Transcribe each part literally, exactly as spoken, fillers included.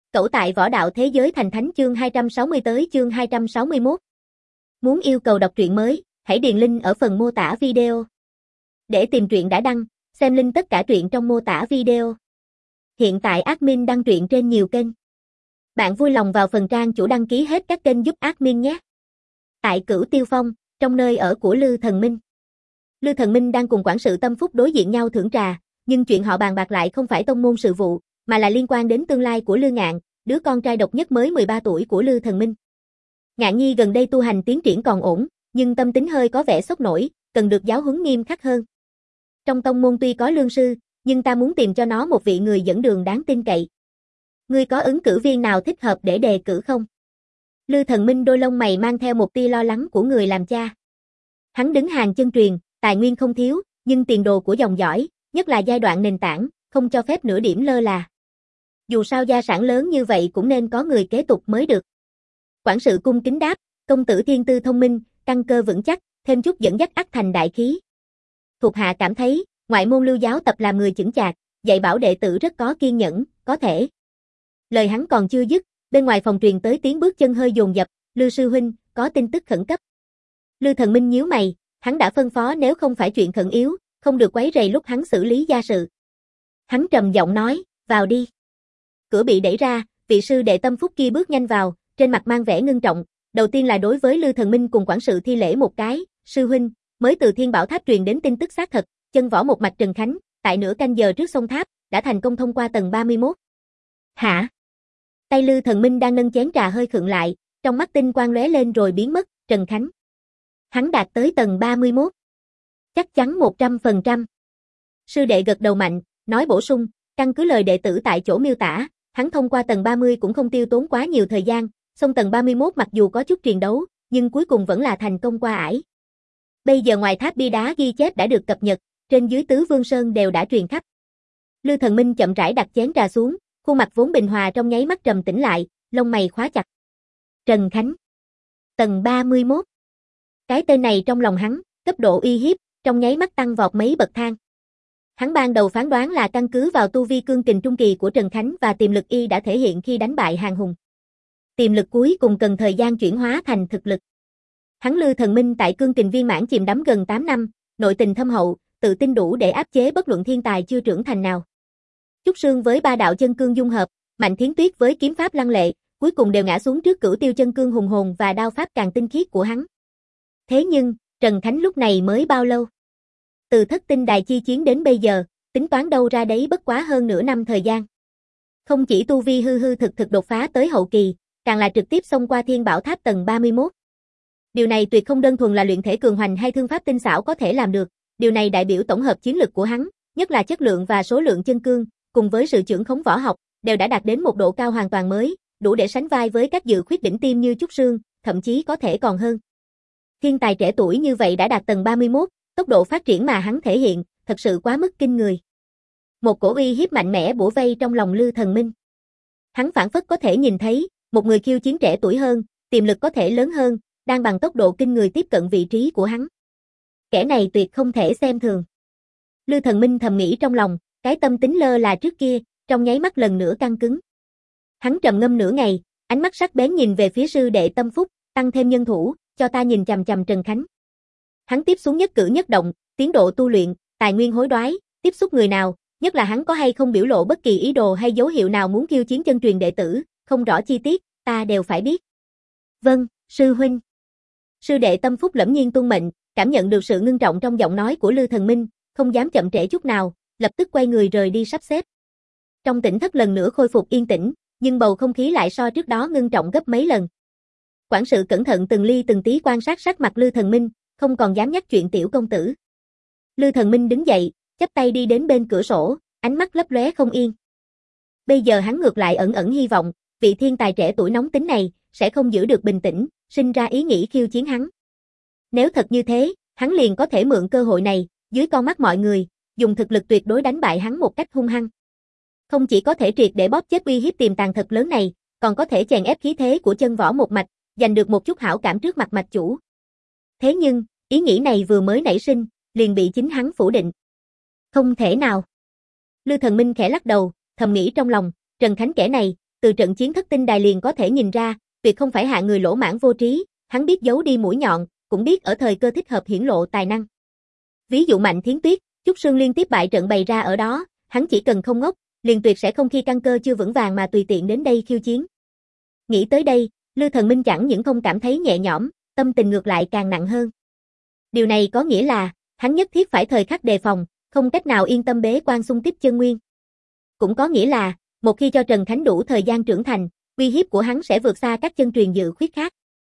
Cẩu tại võ đạo thế giới thành thánh chương hai trăm sáu mươi tới chương hai trăm sáu mươi mốt. Muốn yêu cầu đọc truyện mới, hãy điền link ở phần mô tả video. Để tìm truyện đã đăng, xem link tất cả truyện trong mô tả video. Hiện tại admin đăng truyện trên nhiều kênh. Bạn vui lòng vào phần trang chủ đăng ký hết các kênh giúp admin nhé. Tại Cửu Tiêu Phong, trong nơi ở của Lư Thần Minh. Lư Thần Minh đang cùng quản sự Tâm Phúc đối diện nhau thưởng trà, nhưng chuyện họ bàn bạc lại không phải tông môn sự vụ, mà là liên quan đến tương lai của Lư Ngạn, đứa con trai độc nhất mới mười ba tuổi của Lư Thần Minh. Ngạn Nhi gần đây tu hành tiến triển còn ổn, nhưng tâm tính hơi có vẻ sốc nổi, cần được giáo huấn nghiêm khắc hơn. Trong tông môn tuy có lương sư, nhưng ta muốn tìm cho nó một vị người dẫn đường đáng tin cậy. Ngươi có ứng cử viên nào thích hợp để đề cử không? Lư Thần Minh đôi lông mày mang theo một tia lo lắng của người làm cha. Hắn đứng hàng chân truyền, tài nguyên không thiếu, nhưng tiền đồ của dòng dõi, nhất là giai đoạn nền tảng, không cho phép nửa điểm lơ là. Dù sao gia sản lớn như vậy cũng nên có người kế tục mới được. Quản sự cung kính đáp, công tử thiên tư thông minh, căn cơ vững chắc, thêm chút dẫn dắt ắt thành đại khí. Thuộc hạ cảm thấy, ngoại môn Lưu giáo tập làm người chững chạc, dạy bảo đệ tử rất có kiên nhẫn, có thể. Lời hắn còn chưa dứt, bên ngoài phòng truyền tới tiếng bước chân hơi dồn dập, Lư sư huynh, có tin tức khẩn cấp. Lư Thần Minh nhíu mày, hắn đã phân phó nếu không phải chuyện khẩn yếu, không được quấy rầy lúc hắn xử lý gia sự. Hắn trầm giọng nói, vào đi. Cửa bị đẩy ra, vị sư đệ Tâm Phúc kia bước nhanh vào, trên mặt mang vẻ ngưng trọng, đầu tiên là đối với Lư Thần Minh cùng quản sự thi lễ một cái, sư huynh, mới từ Thiên Bảo Tháp truyền đến tin tức xác thật, chân võ một mạch Trần Khánh, tại nửa canh giờ trước sông tháp, đã thành công thông qua tầng ba mươi mốt. Hả? Tay Lư Thần Minh đang nâng chén trà hơi khựng lại, trong mắt tinh quang lóe lên rồi biến mất, Trần Khánh. Hắn đạt tới tầng ba mươi mốt. Chắc chắn một trăm phần trăm. Sư đệ gật đầu mạnh, nói bổ sung, căn cứ lời đệ tử tại chỗ miêu tả, hắn thông qua tầng ba mươi cũng không tiêu tốn quá nhiều thời gian, song tầng ba mươi mốt mặc dù có chút triền đấu, nhưng cuối cùng vẫn là thành công qua ải. Bây giờ ngoài tháp bia đá ghi chép đã được cập nhật, trên dưới Tứ Vương Sơn đều đã truyền khắp. Lư Thần Minh chậm rãi đặt chén trà xuống, khuôn mặt vốn bình hòa trong nháy mắt trầm tĩnh lại, lông mày khóa chặt. Trần Khánh. Tầng ba mươi mốt. Cái tên này trong lòng hắn, cấp độ uy hiếp, trong nháy mắt tăng vọt mấy bậc thang. Hắn ban đầu phán đoán là căn cứ vào tu vi cương kình trung kỳ của Trần Khánh và tiềm lực y đã thể hiện khi đánh bại Hàng Hùng. Tiềm lực cuối cùng cần thời gian chuyển hóa thành thực lực. Hắn Lư Thần Minh tại cương kình viên mãn chìm đắm gần tám năm, nội tình thâm hậu, tự tin đủ để áp chế bất luận thiên tài chưa trưởng thành nào. Trúc Sương với ba đạo chân cương dung hợp, Mạnh Thiến Tuyết với kiếm pháp lăng lệ, cuối cùng đều ngã xuống trước Cửu Tiêu chân cương hùng hồn và đao pháp càng tinh khiết của hắn. Thế nhưng, Trần Khánh lúc này mới bao lâu? Từ thất tinh đài chi chiến đến bây giờ, tính toán đâu ra đấy bất quá hơn nửa năm thời gian. Không chỉ tu vi hư hư thực thực đột phá tới hậu kỳ, càng là trực tiếp xông qua Thiên Bảo Tháp tầng ba mươi mốt. Điều này tuyệt không đơn thuần là luyện thể cường hoành hay thương pháp tinh xảo có thể làm được, điều này đại biểu tổng hợp chiến lực của hắn, nhất là chất lượng và số lượng chân cương, cùng với sự trưởng khống võ học, đều đã đạt đến một độ cao hoàn toàn mới, đủ để sánh vai với các dự khuyết đỉnh tiêm như Trúc Sương, thậm chí có thể còn hơn. Thiên tài trẻ tuổi như vậy đã đạt tầng ba mươi mốt, tốc độ phát triển mà hắn thể hiện, thật sự quá mức kinh người. Một cổ uy hiếp mạnh mẽ bủa vây trong lòng Lư Thần Minh. Hắn phảng phất có thể nhìn thấy, một người khiêu chiến trẻ tuổi hơn, tiềm lực có thể lớn hơn, đang bằng tốc độ kinh người tiếp cận vị trí của hắn. Kẻ này tuyệt không thể xem thường. Lư Thần Minh thầm nghĩ trong lòng, cái tâm tính lơ là trước kia, trong nháy mắt lần nữa căng cứng. Hắn trầm ngâm nửa ngày, ánh mắt sắc bén nhìn về phía sư đệ Tâm Phúc, tăng thêm nhân thủ, cho ta nhìn chằm chằm Trần Khánh. Hắn tiếp xuống nhất cử nhất động, tiến độ tu luyện, tài nguyên hối đoái, tiếp xúc người nào, nhất là hắn có hay không biểu lộ bất kỳ ý đồ hay dấu hiệu nào muốn khiêu chiến chân truyền đệ tử, không rõ chi tiết, ta đều phải biết. Vâng, sư huynh. Sư đệ Tâm Phúc lẫm nhiên tuân mệnh, cảm nhận được sự ngưng trọng trong giọng nói của Lư Thần Minh, không dám chậm trễ chút nào, lập tức quay người rời đi sắp xếp. Trong tỉnh thất lần nữa khôi phục yên tĩnh, nhưng bầu không khí lại so trước đó ngưng trọng gấp mấy lần. Quản sự cẩn thận từng ly từng tí quan sát sắc mặt Lư Thần Minh, không còn dám nhắc chuyện tiểu công tử. Lư Thần Minh đứng dậy, chắp tay đi đến bên cửa sổ, ánh mắt lấp lóe không yên. Bây giờ hắn ngược lại ẩn ẩn hy vọng, vị thiên tài trẻ tuổi nóng tính này sẽ không giữ được bình tĩnh, sinh ra ý nghĩ khiêu chiến hắn. Nếu thật như thế, hắn liền có thể mượn cơ hội này, dưới con mắt mọi người, dùng thực lực tuyệt đối đánh bại hắn một cách hung hăng. Không chỉ có thể triệt để bóp chết uy hiếp tiềm tàng thật lớn này, còn có thể chèn ép khí thế của chân võ một mạch, giành được một chút hảo cảm trước mặt mạch chủ. Thế nhưng, ý nghĩ này vừa mới nảy sinh, liền bị chính hắn phủ định. Không thể nào. Lư Thần Minh khẽ lắc đầu, thầm nghĩ trong lòng, Trần Khánh kẻ này, từ trận chiến thất tinh đài liền có thể nhìn ra, tuyệt không phải hạ người lỗ mãng vô trí, hắn biết giấu đi mũi nhọn, cũng biết ở thời cơ thích hợp hiển lộ tài năng. Ví dụ Mạnh Thiến Tuyết, Trúc Sương liên tiếp bại trận bày ra ở đó, hắn chỉ cần không ngốc, liền tuyệt sẽ không khi căn cơ chưa vững vàng mà tùy tiện đến đây khiêu chiến. Nghĩ tới đây, Lư Thần Minh chẳng những không cảm thấy nhẹ nhõm, tâm tình ngược lại càng nặng hơn. Điều này có nghĩa là, hắn nhất thiết phải thời khắc đề phòng, không cách nào yên tâm bế quan xung kích chân nguyên. Cũng có nghĩa là, một khi cho Trần Khánh đủ thời gian trưởng thành, uy hiếp của hắn sẽ vượt xa các chân truyền dự khuyết khác.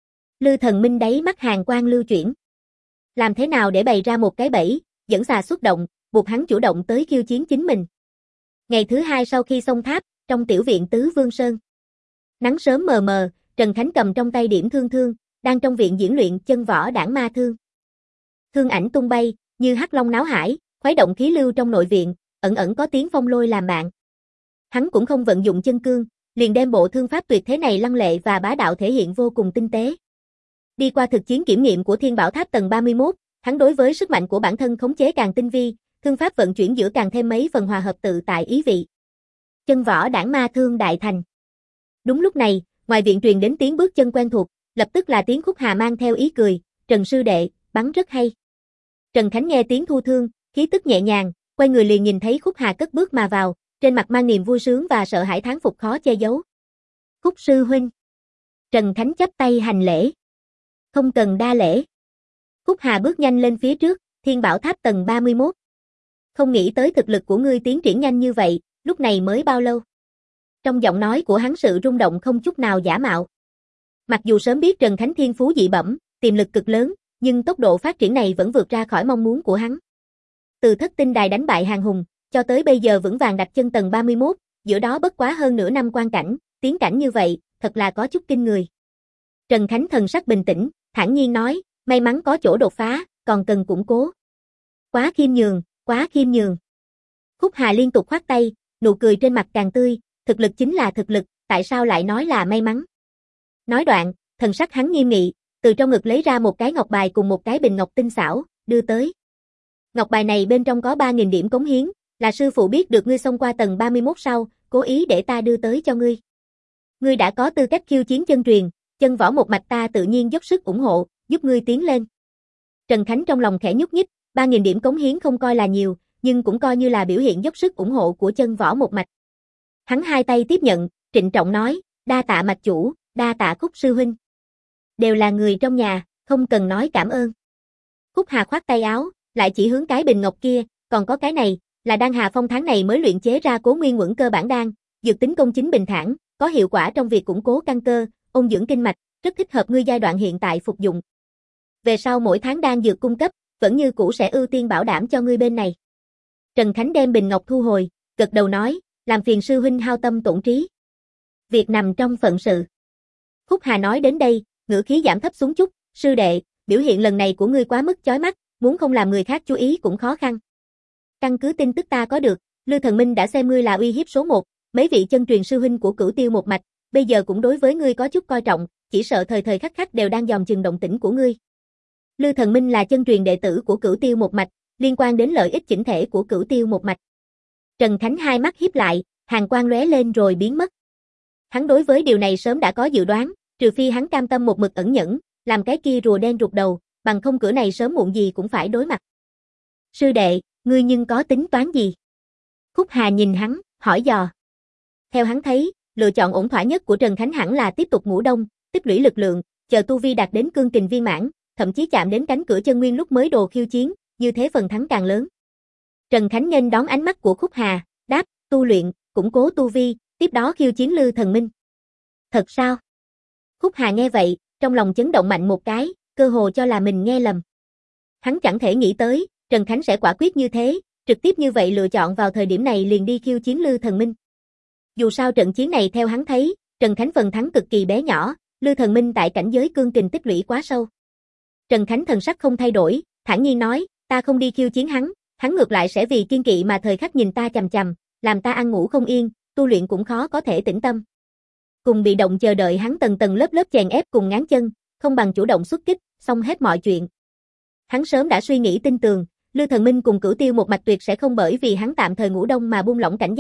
Lư Thần Minh đáy mắt hàn quang lưu chuyển. Làm thế nào để bày ra một cái bẫy, dẫn xà xuất động, buộc hắn chủ động tới khiêu chiến chính mình. Ngày thứ hai sau khi xông tháp, trong tiểu viện Tứ Vương Sơn. Nắng sớm mờ mờ, Trần Khánh cầm trong tay điểm thương thương, đang trong viện diễn luyện chân võ đảng ma thương. Thương ảnh tung bay, như hắc long náo hải, khuấy động khí lưu trong nội viện, ẩn ẩn có tiếng phong lôi làm bạn. Hắn cũng không vận dụng chân cương, liền đem bộ thương pháp tuyệt thế này lăng lệ và bá đạo thể hiện vô cùng tinh tế. Đi qua thực chiến kiểm nghiệm của Thiên Bảo Tháp tầng ba mươi mốt, hắn đối với sức mạnh của bản thân khống chế càng tinh vi, thương pháp vận chuyển giữa càng thêm mấy phần hòa hợp tự tại ý vị. Chân võ đảng ma thương đại thành. Đúng lúc này, ngoài viện truyền đến tiếng bước chân quen thuộc, lập tức là tiếng Khúc Hà mang theo ý cười, "Trần sư đệ, bắn rất hay." Trần Khánh nghe tiếng thu thương, khí tức nhẹ nhàng, quay người liền nhìn thấy Khúc Hà cất bước mà vào, trên mặt mang niềm vui sướng và sợ hãi thán phục khó che giấu. "Khúc sư huynh." Trần Khánh chắp tay hành lễ. "Không cần đa lễ." Khúc Hà bước nhanh lên phía trước, Thiên Bảo Tháp tầng ba mươi mốt. "Không nghĩ tới thực lực của ngươi tiến triển nhanh như vậy, lúc này mới bao lâu?" Trong giọng nói của hắn sự rung động không chút nào giả mạo. Mặc dù sớm biết Trần Khánh thiên phú dị bẩm, tiềm lực cực lớn, nhưng tốc độ phát triển này vẫn vượt ra khỏi mong muốn của hắn. Từ thất tinh đài đánh bại Hàng Hùng, cho tới bây giờ vững vàng đặt chân tầng ba mươi mốt, giữa đó bất quá hơn nửa năm quan cảnh, tiến cảnh như vậy, thật là có chút kinh người. Trần Khánh thần sắc bình tĩnh, thản nhiên nói, may mắn có chỗ đột phá, còn cần củng cố. Quá khiêm nhường, quá khiêm nhường. Khúc Hà liên tục khoát tay, nụ cười trên mặt càng tươi, thực lực chính là thực lực, tại sao lại nói là may mắn? Nói đoạn, thần sắc hắn nghiêm nghị, từ trong ngực lấy ra một cái ngọc bài cùng một cái bình ngọc tinh xảo, đưa tới. Ngọc bài này bên trong có ba nghìn điểm cống hiến, là sư phụ biết được ngươi xông qua tầng ba mươi mốt sau, cố ý để ta đưa tới cho ngươi. Ngươi đã có tư cách khiêu chiến chân truyền, chân võ một mạch ta tự nhiên dốc sức ủng hộ, giúp ngươi tiến lên. Trần Khánh trong lòng khẽ nhúc nhích, ba nghìn điểm cống hiến không coi là nhiều, nhưng cũng coi như là biểu hiện dốc sức ủng hộ của chân võ một mạch. Hắn hai tay tiếp nhận, trịnh trọng nói, đa tạ mạch chủ, đa tạ Khúc sư huynh. Đều là người trong nhà, không cần nói cảm ơn. Khúc Hà khoát tay áo, lại chỉ hướng cái bình ngọc kia, còn có cái này, là đan Hà Phong tháng này mới luyện chế ra Cố Nguyên Quẩn cơ bản đan, dược tính công chính bình thản, có hiệu quả trong việc củng cố căn cơ, ôn dưỡng kinh mạch, rất thích hợp ngươi giai đoạn hiện tại phục dụng. Về sau mỗi tháng đan dược cung cấp, vẫn như cũ sẽ ưu tiên bảo đảm cho ngươi bên này. Trần Khánh đem bình ngọc thu hồi, gật đầu nói, làm phiền sư huynh hao tâm tổn trí. Việc nằm trong phận sự. Khúc Hà nói đến đây, ngữ khí giảm thấp xuống chút, sư đệ, biểu hiện lần này của ngươi quá mức chói mắt, muốn không làm người khác chú ý cũng khó khăn. Căn cứ tin tức ta có được, Lư Thần Minh đã xem ngươi là uy hiếp số một, mấy vị chân truyền sư huynh của Cửu Tiêu một mạch, bây giờ cũng đối với ngươi có chút coi trọng, chỉ sợ thời thời khắc khắc đều đang dòm chừng động tĩnh của ngươi. Lư Thần Minh là chân truyền đệ tử của Cửu Tiêu một mạch, liên quan đến lợi ích chỉnh thể của Cửu Tiêu một mạch. Trần Khánh hai mắt híp lại, hàn quang lóe lên rồi biến mất. Hắn đối với điều này sớm đã có dự đoán, trừ phi hắn cam tâm một mực ẩn nhẫn, làm cái kia rùa đen rụt đầu, bằng không cửa này sớm muộn gì cũng phải đối mặt. Sư đệ, ngươi nhưng có tính toán gì? Khúc Hà nhìn hắn, hỏi dò. Theo hắn thấy, lựa chọn ổn thỏa nhất của Trần Khánh hẳn là tiếp tục ngủ đông, tích lũy lực lượng, chờ tu vi đạt đến cương kình viên mãn, thậm chí chạm đến cánh cửa chân nguyên lúc mới đồ khiêu chiến, như thế phần thắng càng lớn. Trần Khánh nghênh đón ánh mắt của Khúc Hà, đáp, tu luyện, củng cố tu vi, tiếp đó khiêu chiến Lư Thần Minh. Thật sao? Khúc Hà nghe vậy, trong lòng chấn động mạnh một cái, cơ hồ cho là mình nghe lầm. Hắn chẳng thể nghĩ tới, Trần Khánh sẽ quả quyết như thế, trực tiếp như vậy lựa chọn vào thời điểm này liền đi khiêu chiến Lư Thần Minh. Dù sao trận chiến này theo hắn thấy, Trần Khánh phần thắng cực kỳ bé nhỏ, Lư Thần Minh tại cảnh giới cương kình tích lũy quá sâu. Trần Khánh thần sắc không thay đổi, thản nhiên nói, ta không đi khiêu chiến hắn, hắn ngược lại sẽ vì kiên kỵ mà thời khắc nhìn ta chằm chằm, làm ta ăn ngủ không yên, tu luyện cũng khó có thể tĩnh tâm. Cùng bị động chờ đợi hắn tầng tầng lớp lớp chèn ép cùng ngáng chân, không bằng chủ động xuất kích, xong hết mọi chuyện. Hắn sớm đã suy nghĩ tin tường, Lư Thần Minh cùng Cửu Tiêu một mạch tuyệt sẽ không bởi vì hắn tạm thời ngủ đông mà buông lỏng cảnh giác,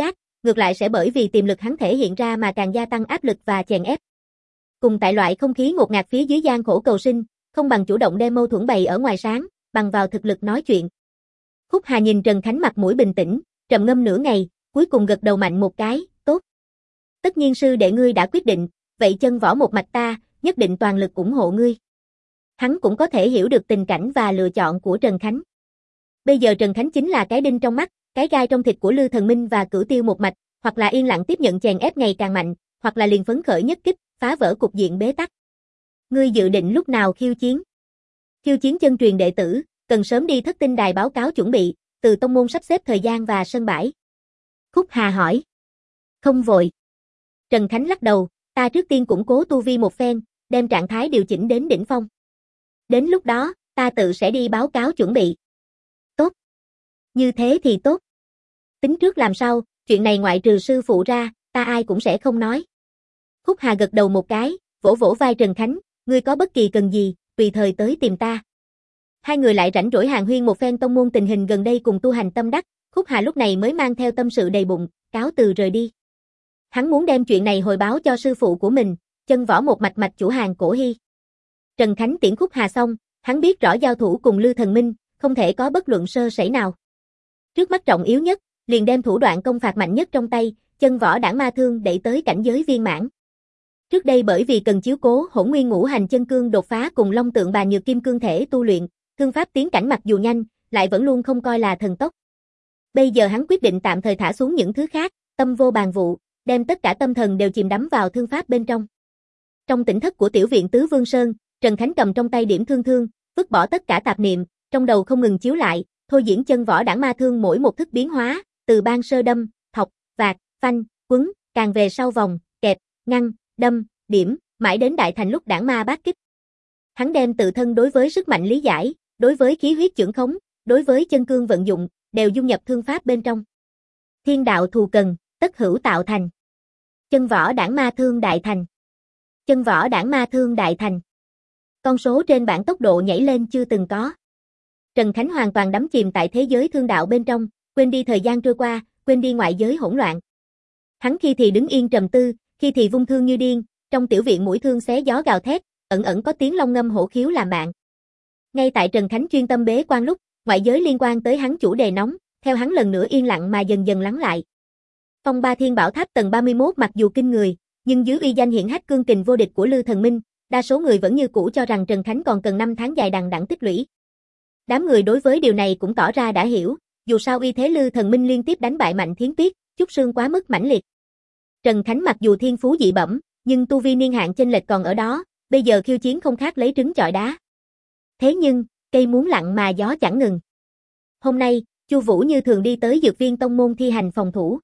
ngược lại sẽ bởi vì tiềm lực hắn thể hiện ra mà càng gia tăng áp lực và chèn ép. Cùng tại loại không khí ngột ngạt phía dưới gian khổ cầu sinh, không bằng chủ động đem mâu thuẫn bày ở ngoài sáng, bằng vào thực lực nói chuyện. Khúc Hà nhìn Trần Khánh mặt mũi bình tĩnh, trầm ngâm nửa ngày, cuối cùng gật đầu mạnh một cái, tốt. Tất nhiên sư đệ ngươi đã quyết định, vậy chân võ một mạch ta, nhất định toàn lực ủng hộ ngươi. Hắn cũng có thể hiểu được tình cảnh và lựa chọn của Trần Khánh. Bây giờ Trần Khánh chính là cái đinh trong mắt, cái gai trong thịt của Lư Thần Minh và Cửu Tiêu một mạch, hoặc là yên lặng tiếp nhận chèn ép ngày càng mạnh, hoặc là liền phấn khởi nhất kích, phá vỡ cục diện bế tắc. Ngươi dự định lúc nào khiêu chiến? Khiêu chiến chân truyền đệ tử, cần sớm đi Thất Tinh Đài báo cáo chuẩn bị, từ tông môn sắp xếp thời gian và sân bãi. Khúc Hà hỏi. Không vội. Trần Khánh lắc đầu, ta trước tiên củng cố tu vi một phen, đem trạng thái điều chỉnh đến đỉnh phong. Đến lúc đó, ta tự sẽ đi báo cáo chuẩn bị. Tốt. Như thế thì tốt. Tính trước làm sao, chuyện này ngoại trừ sư phụ ra, ta ai cũng sẽ không nói. Khúc Hà gật đầu một cái, vỗ vỗ vai Trần Khánh, ngươi có bất kỳ cần gì, tùy thời tới tìm ta. Hai người lại rảnh rỗi hàn huyên một phen tông môn tình hình gần đây cùng tu hành tâm đắc, Khúc Hà lúc này mới mang theo tâm sự đầy bụng, cáo từ rời đi. Hắn muốn đem chuyện này hồi báo cho sư phụ của mình, chân võ một mạch mạch chủ hàng Cổ Hy. Trần Khánh tiễn Khúc Hà xong, hắn biết rõ giao thủ cùng Lư Thần Minh, không thể có bất luận sơ sẩy nào. Trước mắt trọng yếu nhất, liền đem thủ đoạn công phạt mạnh nhất trong tay, chân võ đảng ma thương đẩy tới cảnh giới viên mãn. Trước đây bởi vì cần chiếu cố Hỗn Nguyên Ngũ Hành chân cương đột phá cùng Long Tượng Bà Nhược Kim cương thể tu luyện, thương pháp tiến cảnh mặc dù nhanh, lại vẫn luôn không coi là thần tốc. Bây giờ hắn quyết định tạm thời thả xuống những thứ khác, tâm vô bàn vụ, đem tất cả tâm thần đều chìm đắm vào thương pháp bên trong. Trong tỉnh thất của tiểu viện Tứ Vương Sơn, Trần Khánh cầm trong tay điểm thương thương, vứt bỏ tất cả tạp niệm, trong đầu không ngừng chiếu lại, thôi diễn chân võ đảng ma thương mỗi một thức biến hóa, từ ban sơ đâm, thọc, vạt, phanh, quấn, càng về sau vòng, kẹp, ngăn, đâm, điểm, mãi đến đại thành lúc đảng ma bát kích. Hắn đem tự thân đối với sức mạnh lý giải, đối với khí huyết chưởng khống, đối với chân cương vận dụng, đều dung nhập thương pháp bên trong. Thiên đạo thù cần, tất hữu tạo thành. Chân võ đảng ma thương đại thành. Chân võ đảng ma thương đại thành. Con số trên bảng tốc độ nhảy lên chưa từng có. Trần Khánh hoàn toàn đắm chìm tại thế giới thương đạo bên trong, quên đi thời gian trôi qua, quên đi ngoại giới hỗn loạn. Hắn khi thì đứng yên trầm tư, khi thì vung thương như điên, trong tiểu viện mũi thương xé gió gào thét, ẩn ẩn có tiếng long ngâm hổ khiếu làm bạn. Ngay tại Trần Khánh chuyên tâm bế quan lúc, ngoại giới liên quan tới hắn chủ đề nóng, theo hắn lần nữa yên lặng mà dần dần lắng lại. Phong Ba Thiên Bảo Tháp tầng ba mươi mốt mặc dù kinh người, nhưng dưới uy danh hiển hách cương kình vô địch của Lư Thần Minh, đa số người vẫn như cũ cho rằng Trần Khánh còn cần năm tháng dài đằng đẵng tích lũy. Đám người đối với điều này cũng tỏ ra đã hiểu, dù sao uy thế Lư Thần Minh liên tiếp đánh bại Mạnh Thiến Tuyết, Trúc Sương quá mức mãnh liệt. Trần Khánh mặc dù thiên phú dị bẩm, nhưng tu vi niên hạn chênh lệch còn ở đó, bây giờ khiêu chiến không khác lấy trứng chọi đá. Thế nhưng, cây muốn lặng mà gió chẳng ngừng. Hôm nay, Chu Vũ như thường đi tới dược viên tông môn thi hành phòng thủ.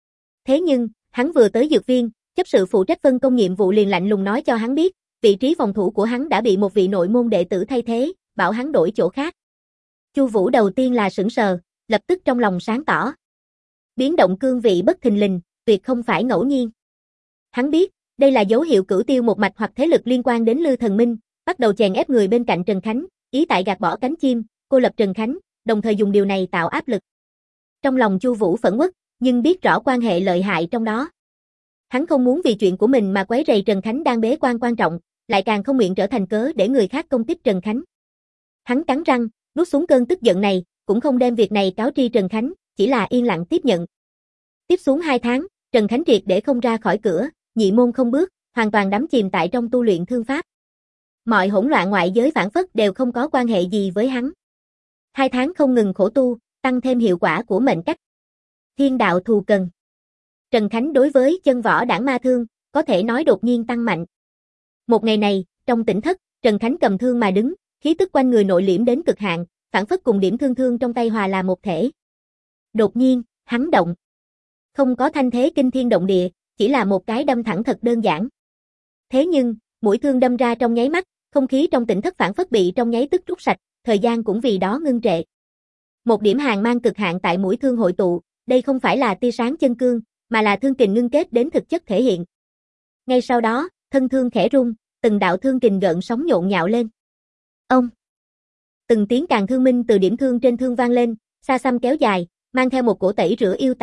Thế nhưng, hắn vừa tới dược viên, chấp sự phụ trách phân công nhiệm vụ liền lạnh lùng nói cho hắn biết, vị trí phòng thủ của hắn đã bị một vị nội môn đệ tử thay thế, bảo hắn đổi chỗ khác. Chu Vũ đầu tiên là sững sờ, lập tức trong lòng sáng tỏ. Biến động cương vị bất thình lình, tuyệt không phải ngẫu nhiên. Hắn biết, đây là dấu hiệu Cửu Tiêu một mạch hoặc thế lực liên quan đến Lư Thần Minh, bắt đầu chèn ép người bên cạnh Trần Khánh, ý tại gạt bỏ cánh chim, cô lập Trần Khánh, đồng thời dùng điều này tạo áp lực. Trong lòng Chu Vũ phẫn uất, nhưng biết rõ quan hệ lợi hại trong đó. Hắn không muốn vì chuyện của mình mà quấy rầy Trần Khánh đang bế quan quan trọng, lại càng không nguyện trở thành cớ để người khác công kích Trần Khánh. Hắn cắn răng, nuốt xuống cơn tức giận này, cũng không đem việc này cáo tri Trần Khánh, chỉ là yên lặng tiếp nhận. Tiếp xuống hai tháng, Trần Khánh triệt để không ra khỏi cửa, nhị môn không bước, hoàn toàn đắm chìm tại trong tu luyện thương pháp. Mọi hỗn loạn ngoại giới phản phất đều không có quan hệ gì với hắn. Hai tháng không ngừng khổ tu, tăng thêm hiệu quả của mệnh cách. Thiên đạo thù cần. Trần Khánh đối với chân võ đảng ma thương, có thể nói đột nhiên tăng mạnh. Một ngày này, trong tỉnh thất, Trần Khánh cầm thương mà đứng, khí tức quanh người nội liễm đến cực hạn, phản phất cùng điểm thương thương trong tay hòa là một thể. Đột nhiên, hắn động. Không có thanh thế kinh thiên động địa, chỉ là một cái đâm thẳng thật đơn giản. Thế nhưng, mũi thương đâm ra trong nháy mắt, không khí trong tỉnh thất phản phất bị trong nháy tức rút sạch, thời gian cũng vì đó ngưng trệ. Một điểm hàn mang cực hạn tại mũi thương hội tụ, đây không phải là tia sáng chân cương, mà là thương kình ngưng kết đến thực chất thể hiện. Ngay sau đó, thân thương khẽ rung, từng đạo thương kình gợn sóng nhộn nhạo lên. Ông! Từng tiếng càng thương minh từ điểm thương trên thương vang lên, xa xăm kéo dài, mang theo một cổ tẩy rửa yêu tà,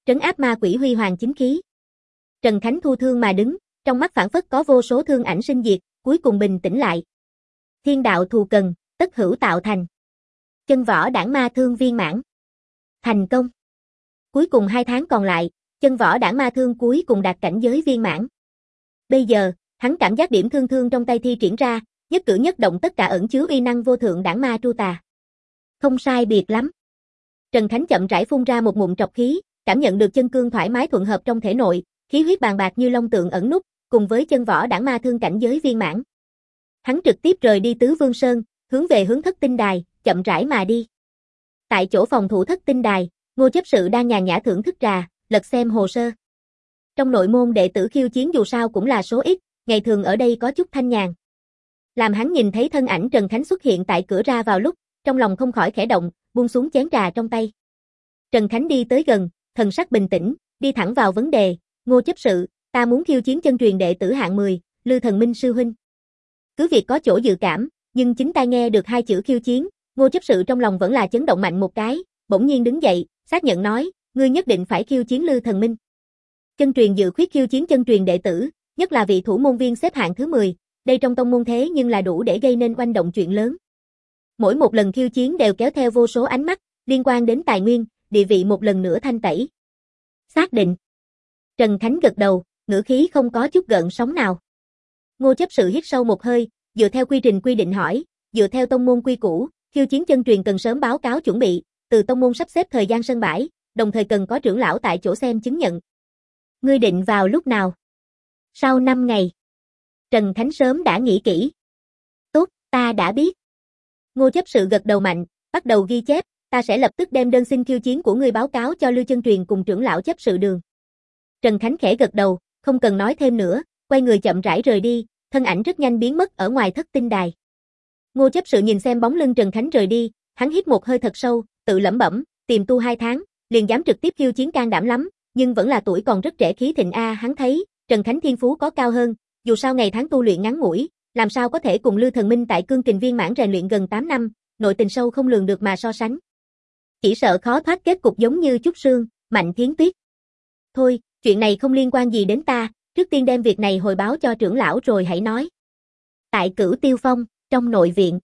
trấn áp ma quỷ huy hoàng chính khí. Trần Khánh thu thương mà đứng, trong mắt phảng phất có vô số thương ảnh sinh diệt, cuối cùng bình tĩnh lại. Thiên đạo thù cần, tất hữu tạo thành. Chân võ đảng ma thương viên mãn. Thành công. Cuối cùng hai tháng còn lại, chân võ đảng ma thương cuối cùng đạt cảnh giới viên mãn. Bây giờ, hắn cảm giác điểm thương thương trong tay thi triển ra, nhất cử nhất động tất cả ẩn chứa uy năng vô thượng đảng ma tru tà. Không sai biệt lắm. Trần Khánh chậm rãi phun ra một ngụm trọc khí, cảm nhận được chân cương thoải mái thuận hợp trong thể nội, khí huyết bàn bạc như long tượng ẩn núp, cùng với chân võ đảng ma thương cảnh giới viên mãn. Hắn trực tiếp rời đi Tứ Vương Sơn, hướng về hướng Thất Tinh Đài, chậm rãi mà đi. Tại chỗ phòng thủ Thất Tinh Đài, Ngô chấp sự đang nhàn nhã thưởng thức trà, lật xem hồ sơ. Trong nội môn đệ tử khiêu chiến dù sao cũng là số ít, ngày thường ở đây có chút thanh nhàn. Làm hắn nhìn thấy thân ảnh Trần Khánh xuất hiện tại cửa ra vào lúc, trong lòng không khỏi khẽ động, buông xuống chén trà trong tay. Trần Khánh đi tới gần, thần sắc bình tĩnh, đi thẳng vào vấn đề, Ngô chấp sự, ta muốn khiêu chiến chân truyền đệ tử hạng mười, Lư Thần Minh sư huynh. Cứ việc có chỗ dự cảm, nhưng chính tai nghe được hai chữ khiêu chiến, Ngô chấp sự trong lòng vẫn là chấn động mạnh một cái, bỗng nhiên đứng dậy, xác nhận nói, ngươi nhất định phải khiêu chiến Lư Thần Minh. Chân truyền dự khuyết khiêu chiến chân truyền đệ tử, nhất là vị thủ môn viên xếp hạng thứ mười, đây trong tông môn thế nhưng là đủ để gây nên oanh động chuyện lớn. Mỗi một lần khiêu chiến đều kéo theo vô số ánh mắt, liên quan đến tài nguyên, địa vị một lần nữa thanh tẩy. Xác định. Trần Khánh gật đầu, ngữ khí không có chút gợn sóng nào. Ngô chấp sự hít sâu một hơi, dựa theo quy trình quy định hỏi, dựa theo tông môn quy củ, khiêu chiến chân truyền cần sớm báo cáo chuẩn bị, từ tông môn sắp xếp thời gian sân bãi, đồng thời cần có trưởng lão tại chỗ xem chứng nhận. Ngươi định vào lúc nào? Sau năm ngày. Trần Khánh sớm đã nghĩ kỹ. Tốt, ta đã biết. Ngô chấp sự gật đầu mạnh, bắt đầu ghi chép, ta sẽ lập tức đem đơn xin khiêu chiến của ngươi báo cáo cho Lư chân truyền cùng trưởng lão chấp sự đường. Trần Khánh khẽ gật đầu, không cần nói thêm nữa, quay người chậm rãi rời đi, thân ảnh rất nhanh biến mất ở ngoài Thất Tinh Đài. Ngô chấp sự nhìn xem bóng lưng Trần Khánh rời đi, hắn hít một hơi thật sâu, tự lẩm bẩm, tìm tu hai tháng, liền dám trực tiếp khiêu chiến can đảm lắm, nhưng vẫn là tuổi còn rất trẻ khí thịnh a, hắn thấy, Trần Khánh thiên phú có cao hơn, dù sao ngày tháng tu luyện ngắn ngủi, làm sao có thể cùng Lư Thần Minh tại cương kình viên mãn rèn luyện gần tám năm, nội tình sâu không lường được mà so sánh. Chỉ sợ khó thoát kết cục giống như Trúc Sương, Mạnh Thiến Tuyết. Thôi, chuyện này không liên quan gì đến ta, trước tiên đem việc này hồi báo cho trưởng lão rồi hãy nói. Tại Cửu Tiêu Phong, trong nội viện.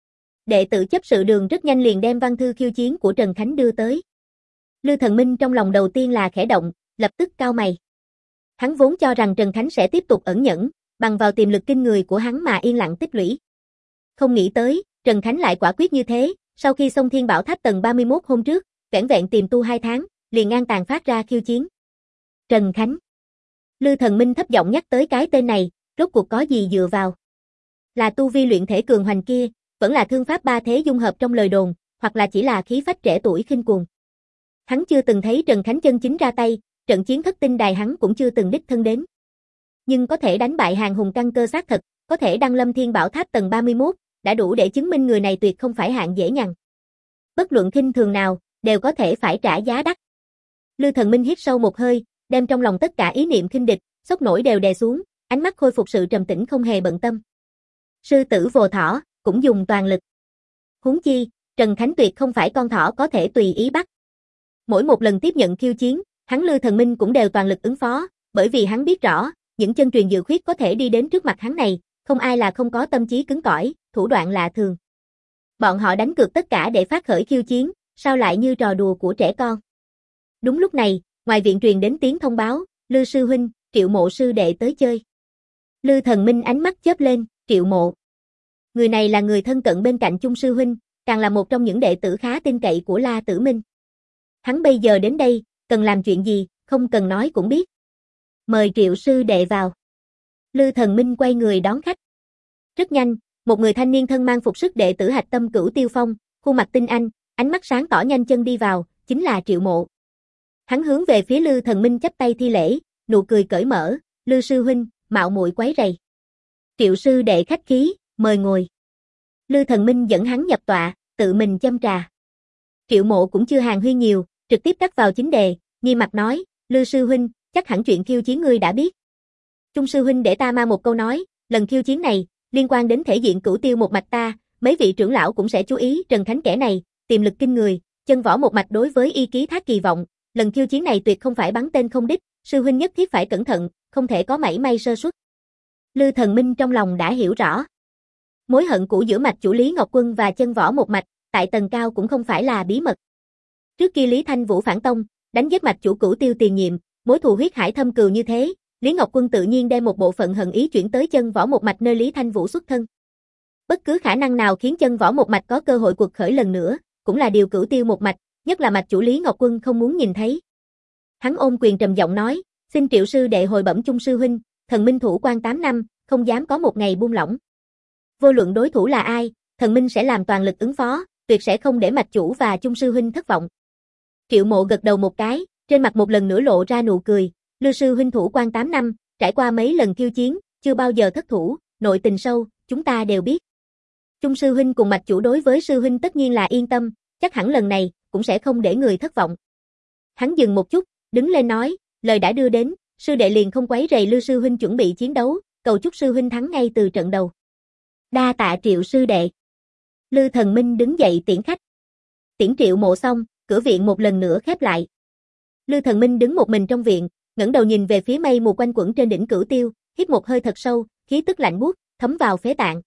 Đệ tử chấp sự đường rất nhanh liền đem văn thư khiêu chiến của Trần Khánh đưa tới. Lư Thần Minh trong lòng đầu tiên là khẽ động, lập tức cau mày. Hắn vốn cho rằng Trần Khánh sẽ tiếp tục ẩn nhẫn, bằng vào tiềm lực kinh người của hắn mà yên lặng tích lũy. Không nghĩ tới, Trần Khánh lại quả quyết như thế, sau khi xông Thiên Bảo Tháp tầng ba mươi mốt hôm trước, vẻn vẹn tìm tu hai tháng, liền ngang tàn phát ra khiêu chiến. Trần Khánh. Lư Thần Minh thấp giọng nhắc tới cái tên này, rốt cuộc có gì dựa vào? Là tu vi luyện thể cường hoành kia, vẫn là thương pháp ba thế dung hợp trong lời đồn, hoặc là chỉ là khí phách trẻ tuổi khinh cuồng. Hắn chưa từng thấy Trần Khánh chân chính ra tay, trận chiến Thất Tinh Đài hắn cũng chưa từng đích thân đến. Nhưng có thể đánh bại hàng hùng căn cơ xác thật, có thể đăng lâm Thiên Bảo Tháp tầng ba mươi mốt, đã đủ để chứng minh người này tuyệt không phải hạng dễ nhằn. Bất luận khinh thường nào, đều có thể phải trả giá đắt. Lư Thần Minh hít sâu một hơi, đem trong lòng tất cả ý niệm khinh địch, sốc nổi đều đè xuống, ánh mắt khôi phục sự trầm tĩnh không hề bận tâm. Sư tử vồ thỏ, cũng dùng toàn lực. Huống chi, Trần Khánh tuyệt không phải con thỏ có thể tùy ý bắt. Mỗi một lần tiếp nhận khiêu chiến, hắn Lư Thần Minh cũng đều toàn lực ứng phó, bởi vì hắn biết rõ, những chân truyền dự khuyết có thể đi đến trước mặt hắn này, không ai là không có tâm trí cứng cỏi, thủ đoạn lạ thường. Bọn họ đánh cược tất cả để phát khởi khiêu chiến, sao lại như trò đùa của trẻ con. Đúng lúc này, ngoài viện truyền đến tiếng thông báo, Lư sư huynh, Triệu Mộ sư đệ tới chơi. Lư Thần Minh ánh mắt chớp lên, Triệu Mộ. Người này là người thân cận bên cạnh Chung sư huynh, càng là một trong những đệ tử khá tin cậy của La Tử Minh. Hắn bây giờ đến đây, cần làm chuyện gì, không cần nói cũng biết. Mời Triệu sư đệ vào. Lư Thần Minh quay người đón khách. Rất nhanh, một người thanh niên thân mang phục sức đệ tử hạch tâm Cửu Tiêu Phong, khuôn mặt tinh anh, ánh mắt sáng tỏ nhanh chân đi vào, chính là Triệu Mộ. Hắn hướng về phía Lư Thần Minh chắp tay thi lễ, nụ cười cởi mở, Lư sư huynh, mạo muội quấy rầy. Triệu sư đệ khách khí, mời ngồi. Lư Thần Minh dẫn hắn nhập tọa, tự mình châm trà. Triệu Mộ cũng chưa hàng huyên nhiều, trực tiếp cắt vào chính đề, nghiêm mặt nói, Lư sư huynh, chắc hẳn chuyện khiêu chiến ngươi đã biết. Chung sư huynh để ta ma một câu nói, lần khiêu chiến này, liên quan đến thể diện Cửu Tiêu một mạch ta, mấy vị trưởng lão cũng sẽ chú ý Trần Khánh kẻ này, tiềm lực kinh người, chân võ một mạch đối với y ký thác kỳ vọng, lần khiêu chiến này tuyệt không phải bắn tên không đích, sư huynh nhất thiết phải cẩn thận, không thể có mảy may sơ suất. Lư Thần Minh trong lòng đã hiểu rõ. Mối hận cũ giữa mạch chủ Lý Ngọc Quân và chân võ một mạch, tại tầng cao cũng không phải là bí mật. Trước kia Lý Thanh Vũ phản tông, đánh giết mạch chủ Cửu Tiêu tiền nhiệm, mối thù huyết hải thâm cừu như thế, Lý Ngọc Quân tự nhiên đem một bộ phận hận ý chuyển tới chân võ một mạch nơi Lý Thanh Vũ xuất thân. Bất cứ khả năng nào khiến chân võ một mạch có cơ hội cuộc khởi lần nữa, cũng là điều Cửu Tiêu một mạch, nhất là mạch chủ Lý Ngọc Quân không muốn nhìn thấy. Hắn ôm quyền trầm giọng nói, xin Triệu sư đệ hồi bẩm chung sư huynh, thần minh thủ quan tám năm, không dám có một ngày buông lỏng. Vô luận đối thủ là ai, thần minh sẽ làm toàn lực ứng phó, tuyệt sẽ không để mạch chủ và chung sư huynh thất vọng. Triệu Mộ gật đầu một cái, trên mặt một lần nữa lộ ra nụ cười, Lư sư huynh thủ quan tám năm, trải qua mấy lần khiêu chiến, chưa bao giờ thất thủ, nội tình sâu, chúng ta đều biết. Chung sư huynh cùng mạch chủ đối với sư huynh tất nhiên là yên tâm, chắc hẳn lần này cũng sẽ không để người thất vọng. Hắn dừng một chút, đứng lên nói, lời đã đưa đến, sư đệ liền không quấy rầy Lư sư huynh chuẩn bị chiến đấu, cầu chúc sư huynh thắng ngay từ trận đầu. Đa tạ Triệu sư đệ. Lư Thần Minh đứng dậy tiễn khách. Tiễn Triệu Mộ xong, cửa viện một lần nữa khép lại. Lư Thần Minh đứng một mình trong viện, ngẩng đầu nhìn về phía mây mù quanh quẩn trên đỉnh Cửu Tiêu, hít một hơi thật sâu, khí tức lạnh buốt thấm vào phế tạng.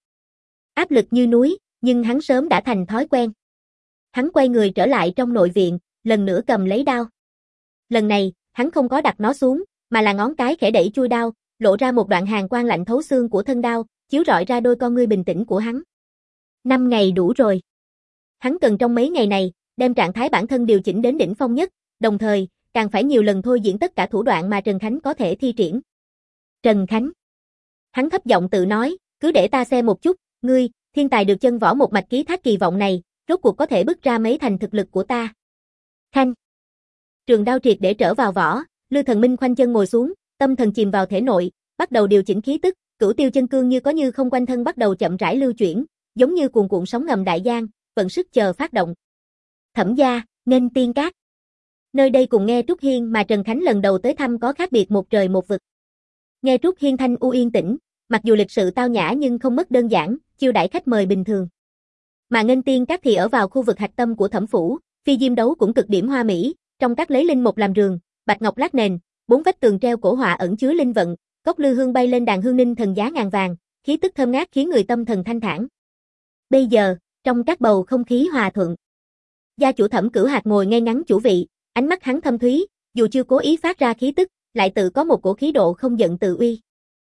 Áp lực như núi, nhưng hắn sớm đã thành thói quen. Hắn quay người trở lại trong nội viện, lần nữa cầm lấy đao. Lần này, hắn không có đặt nó xuống, mà là ngón cái khẽ đẩy chui đao, lộ ra một đoạn hàn quang lạnh thấu xương của thân đao, chiếu rọi ra đôi con ngươi bình tĩnh của hắn. Năm ngày đủ rồi. Hắn cần trong mấy ngày này, đem trạng thái bản thân điều chỉnh đến đỉnh phong nhất, đồng thời, càng phải nhiều lần thôi diễn tất cả thủ đoạn mà Trần Khánh có thể thi triển. Trần Khánh. Hắn thấp giọng tự nói, cứ để ta xem một chút, ngươi, thiên tài được chân võ một mạch ký thác kỳ vọng này, rốt cuộc có thể bứt ra mấy thành thực lực của ta. Khanh. Trường đao triệt để trở vào vỏ, Lư Thần Minh khoanh chân ngồi xuống, tâm thần chìm vào thể nội, bắt đầu điều chỉnh khí tức, Cửu Tiêu chân cương như có như không quanh thân bắt đầu chậm rãi lưu chuyển, giống như cuồn cuộn sóng ngầm đại giang, vận sức chờ phát động. Thẩm gia, nên tiên cát. Nơi đây cùng Nghe Trúc Hiên mà Trần Khánh lần đầu tới thăm có khác biệt một trời một vực. Nghe Trúc Hiên thanh u yên tĩnh, mặc dù lịch sự tao nhã nhưng không mất đơn giản, chiêu đãi khách mời bình thường. Mà Nghênh Tiên Các thì ở vào khu vực hạch tâm của Thẩm phủ, phi diêm đấu cũng cực điểm hoa mỹ, trong các lấy linh mục làm giường, bạch ngọc lát nền, bốn vách tường treo cổ họa ẩn chứa linh vận, cốc lư hương bay lên đàn hương ninh thần giá ngàn vàng, khí tức thơm ngát khiến người tâm thần thanh thản. Bây giờ, trong các bầu không khí hòa thuận, gia chủ Thẩm Cửu Hạc ngồi ngay ngắn chủ vị, ánh mắt hắn thâm thúy, dù chưa cố ý phát ra khí tức, lại tự có một cổ khí độ không giận tự uy.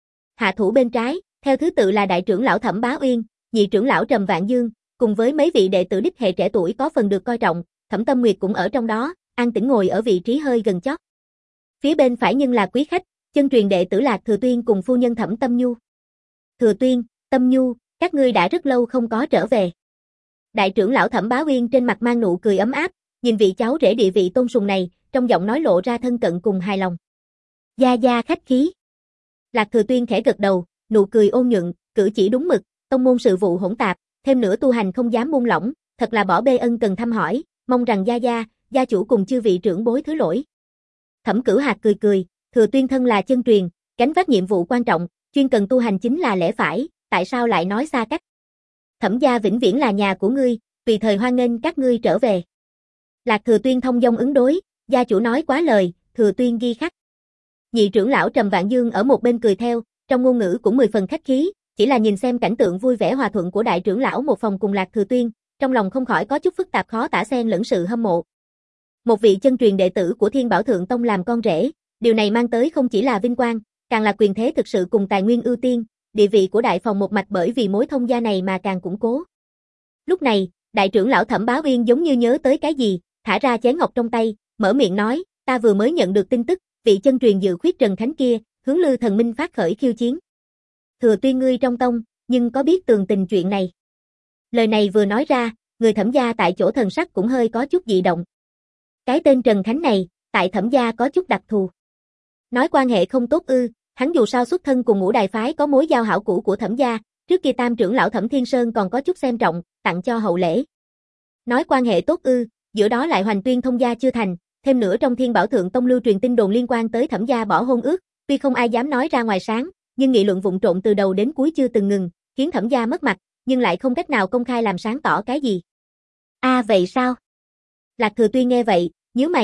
Hạ thủ bên trái, theo thứ tự là đại trưởng lão Thẩm Bá Uyên, nhị trưởng lão Trầm Vạn Dương, cùng với mấy vị đệ tử đích hệ trẻ tuổi có phần được coi trọng, Thẩm Tâm Nguyệt cũng ở trong đó, an tĩnh ngồi ở vị trí hơi gần chót. Phía bên phải nhưng là quý khách, chân truyền đệ tử Lạc Thừa Tuyên cùng phu nhân Thẩm Tâm Nhu. Thừa Tuyên, Tâm Nhu, các ngươi đã rất lâu không có trở về. Đại trưởng lão Thẩm Bá Uyên trên mặt mang nụ cười ấm áp, nhìn vị cháu rể địa vị tôn sùng này, trong giọng nói lộ ra thân cận cùng hài lòng. Gia gia khách khí. Lạc Thừa Tuyên khẽ gật đầu, nụ cười ôn nhuận, cử chỉ đúng mực, tông môn sự vụ hỗn tạp, thêm nữa tu hành không dám buông lỏng, thật là bỏ bê ân cần thăm hỏi, mong rằng gia gia, gia chủ cùng chư vị trưởng bối thứ lỗi. Thẩm Cửu Hạc cười cười, Thừa Tuyên thân là chân truyền, gánh vác nhiệm vụ quan trọng, chuyên cần tu hành chính là lẽ phải, tại sao lại nói xa cách? Thẩm gia vĩnh viễn là nhà của ngươi, tùy thời hoan nghênh các ngươi trở về. Lạc Thừa Tuyên thông dong ứng đối, gia chủ nói quá lời, Thừa Tuyên ghi khắc. Nhị trưởng lão Trầm Vạn Dương ở một bên cười theo, trong ngôn ngữ cũng mười phần khách khí, chỉ là nhìn xem cảnh tượng vui vẻ hòa thuận của đại trưởng lão một phòng cùng Lạc Thừa Tuyên, trong lòng không khỏi có chút phức tạp khó tả xen lẫn sự hâm mộ. Một vị chân truyền đệ tử của Thiên Bảo Thượng Tông làm con rể, điều này mang tới không chỉ là vinh quang, càng là quyền thế thực sự cùng tài nguyên ưu tiên, địa vị của đại phòng một mạch bởi vì mối thông gia này mà càng củng cố. Lúc này, đại trưởng lão Thẩm Bá Uyên giống như nhớ tới cái gì, thả ra chén ngọc trong tay, mở miệng nói, ta vừa mới nhận được tin tức, vị chân truyền dự khuyết Trần Khánh kia, hướng Lư Thần Minh phát khởi khiêu chiến. Thừa Tuyên ngươi trong tông, nhưng có biết tường tình chuyện này? Lời này vừa nói ra, người Thẩm gia tại chỗ thần sắc cũng hơi có chút dị động. Cái tên Trần Khánh này, tại Thẩm gia có chút đặc thù. Nói quan hệ không tốt ư, hắn dù sao xuất thân cùng Ngũ Đại phái có mối giao hảo cũ của Thẩm gia, trước kia tam trưởng lão Thẩm Thiên Sơn còn có chút xem trọng, tặng cho hậu lễ. Nói quan hệ tốt ư, giữa đó lại Hoành Tuyên thông gia chưa thành, thêm nữa trong Thiên Bảo Thượng Tông lưu truyền tin đồn liên quan tới Thẩm gia bỏ hôn ước, tuy không ai dám nói ra ngoài sáng, nhưng nghị luận vụng trộn từ đầu đến cuối chưa từng ngừng, khiến Thẩm gia mất mặt, nhưng lại không cách nào công khai làm sáng tỏ cái gì. A à, vậy sao? Lạc Thừa Tuyên nghe vậy, nhíu mày,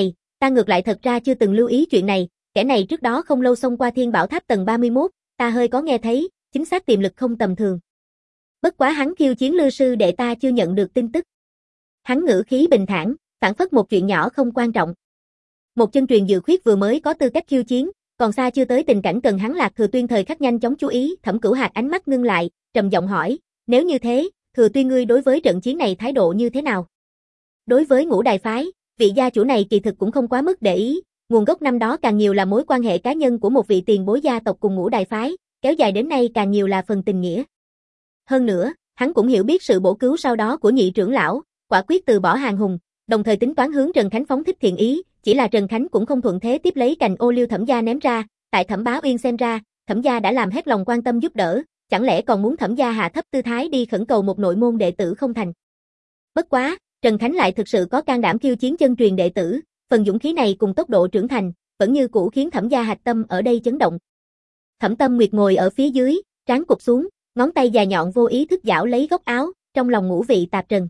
Ta ngược lại thật ra chưa từng lưu ý chuyện này, kẻ này trước đó không lâu xông qua Thiên Bảo Tháp tầng ba mươi mốt, ta hơi có nghe thấy, chính xác tiềm lực không tầm thường. Bất quá hắn khiêu chiến Lư sư đệ ta chưa nhận được tin tức. Hắn ngữ khí bình thản, phản phất một chuyện nhỏ không quan trọng. Một chân truyền dự khuyết vừa mới có tư cách khiêu chiến, còn xa chưa tới tình cảnh cần hắn Lạc Thừa Tuyên thời khắc nhanh chóng chú ý. Thẩm Cửu Hạc ánh mắt ngưng lại, trầm giọng hỏi, nếu như thế, Thừa Tuyên ngươi đối với trận chiến này thái độ như thế nào? Đối với Ngũ Đài phái, vị gia chủ này kỳ thực cũng không quá mức để ý, nguồn gốc năm đó càng nhiều là mối quan hệ cá nhân của một vị tiền bối gia tộc cùng Ngũ Đài phái, kéo dài đến nay càng nhiều là phần tình nghĩa. Hơn nữa, hắn cũng hiểu biết sự bổ cứu sau đó của nhị trưởng lão, quả quyết từ bỏ hàng hùng, đồng thời tính toán hướng Trần Khánh phóng thích thiện ý, chỉ là Trần Khánh cũng không thuận thế tiếp lấy cành ô liu Thẩm gia ném ra, tại Thẩm Bá Uyên xem ra, Thẩm gia đã làm hết lòng quan tâm giúp đỡ, chẳng lẽ còn muốn Thẩm gia hạ thấp tư thái đi khẩn cầu một nội môn đệ tử không thành. Bất quá, Trần Khánh lại thực sự có can đảm khiêu chiến chân truyền đệ tử, phần dũng khí này cùng tốc độ trưởng thành, vẫn như cũ khiến Thẩm gia hạch tâm ở đây chấn động. Thẩm Tâm Nguyệt ngồi ở phía dưới, trán cụp xuống, ngón tay dài nhọn vô ý thức giảo lấy góc áo, trong lòng ngũ vị tạp trần.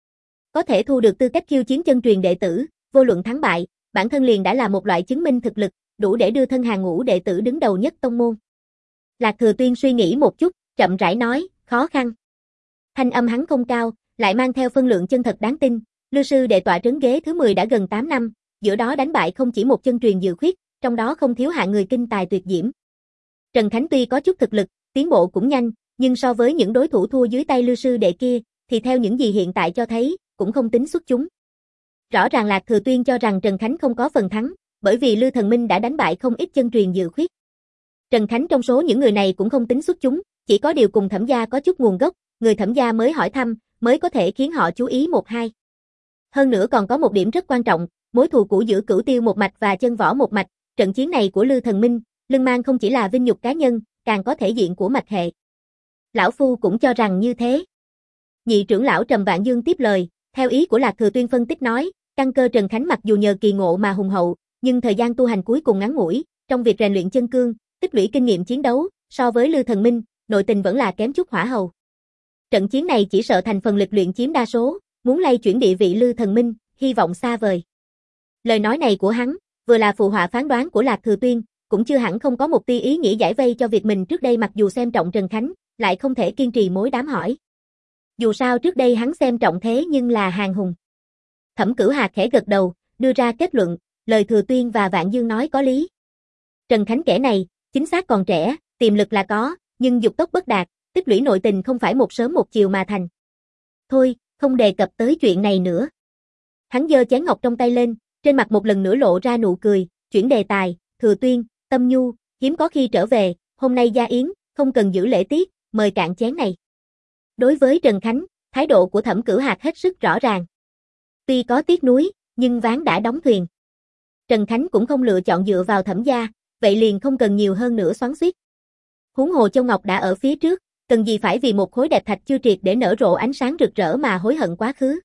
Có thể thu được tư cách khiêu chiến chân truyền đệ tử, vô luận thắng bại, bản thân liền đã là một loại chứng minh thực lực, đủ để đưa thân hàng ngũ đệ tử đứng đầu nhất tông môn. Lạc Thừa Tuyên suy nghĩ một chút, chậm rãi nói, khó khăn. Thanh âm hắn không cao, lại mang theo phân lượng chân thật đáng tin, Lư sư đệ tọa trấn ghế thứ mười đã gần tám năm, giữa đó đánh bại không chỉ một chân truyền dự khuyết, trong đó không thiếu hạng người kinh tài tuyệt diễm. Trần Khánh tuy có chút thực lực, tiến bộ cũng nhanh, nhưng so với những đối thủ thua dưới tay Lư sư đệ kia, thì theo những gì hiện tại cho thấy, cũng không tính xuất chúng. Rõ ràng Lạc Thừa Tuyên cho rằng Trần Khánh không có phần thắng, bởi vì Lư Thần Minh đã đánh bại không ít chân truyền dự khuyết. Trần Khánh trong số những người này cũng không tính xuất chúng, chỉ có điều cùng Thẩm gia có chút nguồn gốc, người Thẩm gia mới hỏi thăm, mới có thể khiến họ chú ý một hai. Hơn nữa còn có một điểm rất quan trọng, mối thù cũ giữa Cửu Tiêu một mạch và Chân Võ một mạch, trận chiến này của Lư Thần Minh, lưng mang không chỉ là vinh nhục cá nhân, càng có thể diện của mạch hệ. Lão phu cũng cho rằng như thế. Nhị trưởng lão Trầm Vạn Dương tiếp lời, theo ý của Lạc Thừa Tuyên phân tích nói, căn cơ Trần Khánh mặc dù nhờ kỳ ngộ mà hùng hậu, nhưng thời gian tu hành cuối cùng ngắn ngủi, trong việc rèn luyện chân cương, tích lũy kinh nghiệm chiến đấu, so với Lư Thần Minh, nội tình vẫn là kém chút hỏa hầu. Trận chiến này chỉ sợ thành phần lực luyện chiếm đa số, muốn lay chuyển địa vị Lư Thần Minh, hy vọng xa vời. Lời nói này của hắn, vừa là phụ họa phán đoán của Lạc Thừa Tuyên, cũng chưa hẳn không có một tia ý nghĩa giải vây cho việc mình trước đây mặc dù xem trọng Trần Khánh, lại không thể kiên trì mối đám hỏi. Dù sao trước đây hắn xem trọng thế nhưng là hàng hùng. Thẩm Cửu Hạc khẽ gật đầu, đưa ra kết luận, lời Thừa Tuyên và Vạn Dương nói có lý. Trần Khánh kẻ này, chính xác còn trẻ, tiềm lực là có, nhưng dục tốc bất đạt, tích lũy nội tình không phải một sớm một chiều mà thành. Thôi, không đề cập tới chuyện này nữa. Hắn giơ chén ngọc trong tay lên, trên mặt một lần nữa lộ ra nụ cười, chuyển đề tài, Thừa Tuyên, Tâm Nhu, hiếm có khi trở về, hôm nay gia yến, không cần giữ lễ tiết, mời cạn chén này. Đối với Trần Khánh, thái độ của Thẩm Cửu Hạc hết sức rõ ràng. Tuy có tiếc nuối, nhưng ván đã đóng thuyền. Trần Khánh cũng không lựa chọn dựa vào Thẩm gia, vậy liền không cần nhiều hơn nữa xoắn xuýt. Huống hồ Châu Ngọc đã ở phía trước, cần gì phải vì một khối đẹp thạch chưa triệt để nở rộ ánh sáng rực rỡ mà hối hận quá khứ.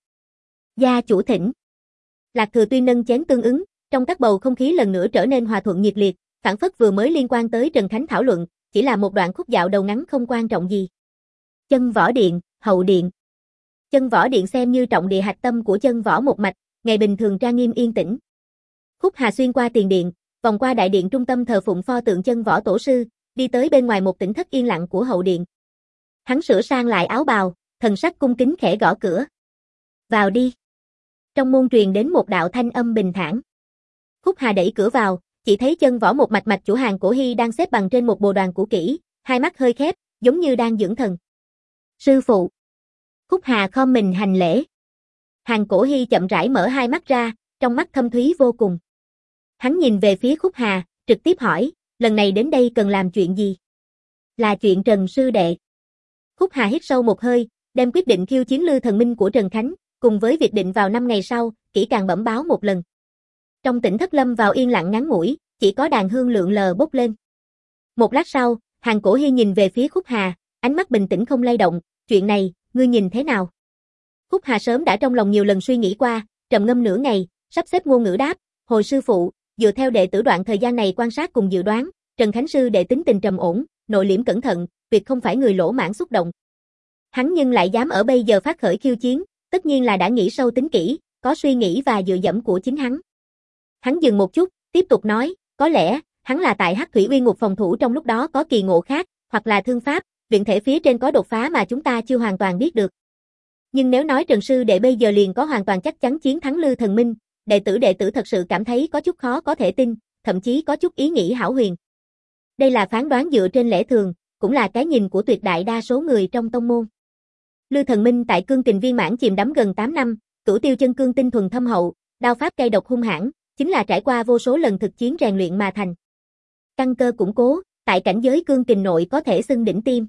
Gia chủ thỉnh. Lạc Thừa Tuyên nâng chén tương ứng, trong các bầu không khí lần nữa trở nên hòa thuận nhiệt liệt, phản phất vừa mới liên quan tới Trần Khánh thảo luận, chỉ là một đoạn khúc dạo đầu ngắn không quan trọng gì. Chân Võ Điện, Hậu Điện. Chân Võ Điện xem như trọng địa hạch tâm của Chân Võ một mạch, ngày bình thường trang nghiêm yên tĩnh. Khúc Hà xuyên qua tiền điện, vòng qua đại điện trung tâm thờ phụng pho tượng Chân Võ tổ sư, đi tới bên ngoài một tỉnh thất yên lặng của hậu điện. Hắn sửa sang lại áo bào, thần sắc cung kính khẽ gõ cửa. Vào đi. Trong môn truyền đến một đạo thanh âm bình thản. Khúc Hà đẩy cửa vào, chỉ thấy Chân Võ một mạch mạch chủ Hàng Cổ Hy đang xếp bằng trên một bồ đoàn cũ kỹ, hai mắt hơi khép, giống như đang dưỡng thần. Sư phụ. Khúc Hà khom mình hành lễ. Hàng Cổ Hy chậm rãi mở hai mắt ra, trong mắt thâm thúy vô cùng. Hắn nhìn về phía Khúc Hà, trực tiếp hỏi, lần này đến đây cần làm chuyện gì? Là chuyện Trần sư đệ. Khúc Hà hít sâu một hơi, đem quyết định khiêu chiến Lư Thần Minh của Trần Khánh, cùng với việc định vào năm ngày sau, kỹ càng bẩm báo một lần. Trong tỉnh thất lâm vào yên lặng ngắn ngủi, chỉ có đàn hương lượn lờ bốc lên. Một lát sau, Hàng Cổ Hy nhìn về phía Khúc Hà, ánh mắt bình tĩnh không lay động, chuyện này, ngươi nhìn thế nào? Khúc Hà sớm đã trong lòng nhiều lần suy nghĩ qua, trầm ngâm nửa ngày, sắp xếp ngôn ngữ đáp, hồi sư phụ, dựa theo đệ tử đoạn thời gian này quan sát cùng dự đoán, Trần Khánh sư đệ tính tình trầm ổn, nội liễm cẩn thận, tuyệt không phải người lỗ mãng xúc động. Hắn nhưng lại dám ở bây giờ phát khởi khiêu chiến, tất nhiên là đã nghĩ sâu tính kỹ, có suy nghĩ và dựa dẫm của chính hắn. Hắn dừng một chút, tiếp tục nói, có lẽ, hắn là tại Hắc Thủy Uy Ngục phòng thủ trong lúc đó có kỳ ngộ khác, hoặc là thương pháp, luyện thể phía trên có đột phá mà chúng ta chưa hoàn toàn biết được. Nhưng nếu nói Trần sư đệ bây giờ liền có hoàn toàn chắc chắn chiến thắng Lư Thần Minh, đệ tử đệ tử thật sự cảm thấy có chút khó có thể tin, thậm chí có chút ý nghĩ hão huyền. Đây là phán đoán dựa trên lẽ thường, cũng là cái nhìn của tuyệt đại đa số người trong tông môn. Lư Thần Minh tại cương kình viên mãn chìm đắm gần tám năm, cửu tiêu chân cương tinh thuần thâm hậu, đao pháp cay độc hung hãn, chính là trải qua vô số lần thực chiến rèn luyện mà thành. Căn cơ củng cố, tại cảnh giới cương kình nội có thể xưng đỉnh tiêm.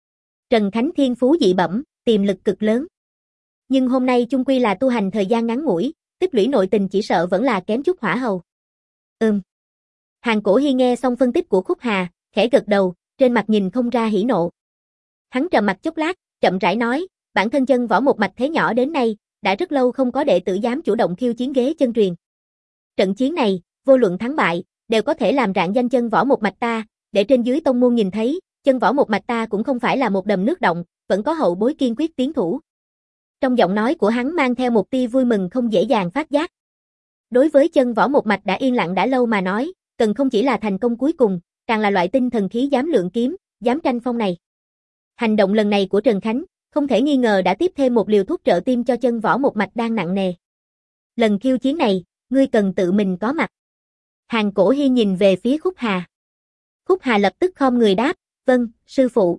Trần Khánh thiên phú dị bẩm, tiềm lực cực lớn. Nhưng hôm nay chung quy là tu hành thời gian ngắn ngủi, tích lũy nội tình chỉ sợ vẫn là kém chút hỏa hầu. Ừm. Hàn Cổ Hi nghe xong phân tích của Khúc Hà, khẽ gật đầu, trên mặt nhìn không ra hỉ nộ. Hắn trầm mặt chốc lát, chậm rãi nói, bản thân chân võ một mạch thế nhỏ đến nay, đã rất lâu không có đệ tử dám chủ động khiêu chiến ghế chân truyền. Trận chiến này, vô luận thắng bại, đều có thể làm rạng danh chân võ một mạch ta, để trên dưới tông môn nhìn thấy, chân võ một mạch ta cũng không phải là một đầm nước động, vẫn có hậu bối kiên quyết tiến thủ. Trong giọng nói của hắn mang theo một tia vui mừng không dễ dàng phát giác. Đối với chân võ một mạch đã yên lặng đã lâu mà nói, cần không chỉ là thành công cuối cùng, càng là loại tinh thần khí dám lượng kiếm, dám tranh phong này. Hành động lần này của Trần Khánh, không thể nghi ngờ đã tiếp thêm một liều thuốc trợ tim cho chân võ một mạch đang nặng nề. Lần khiêu chiến này, ngươi cần tự mình có mặt. Hàn Cổ Hi nhìn về phía Khúc Hà. Khúc Hà lập tức khom người đáp, vâng, sư phụ.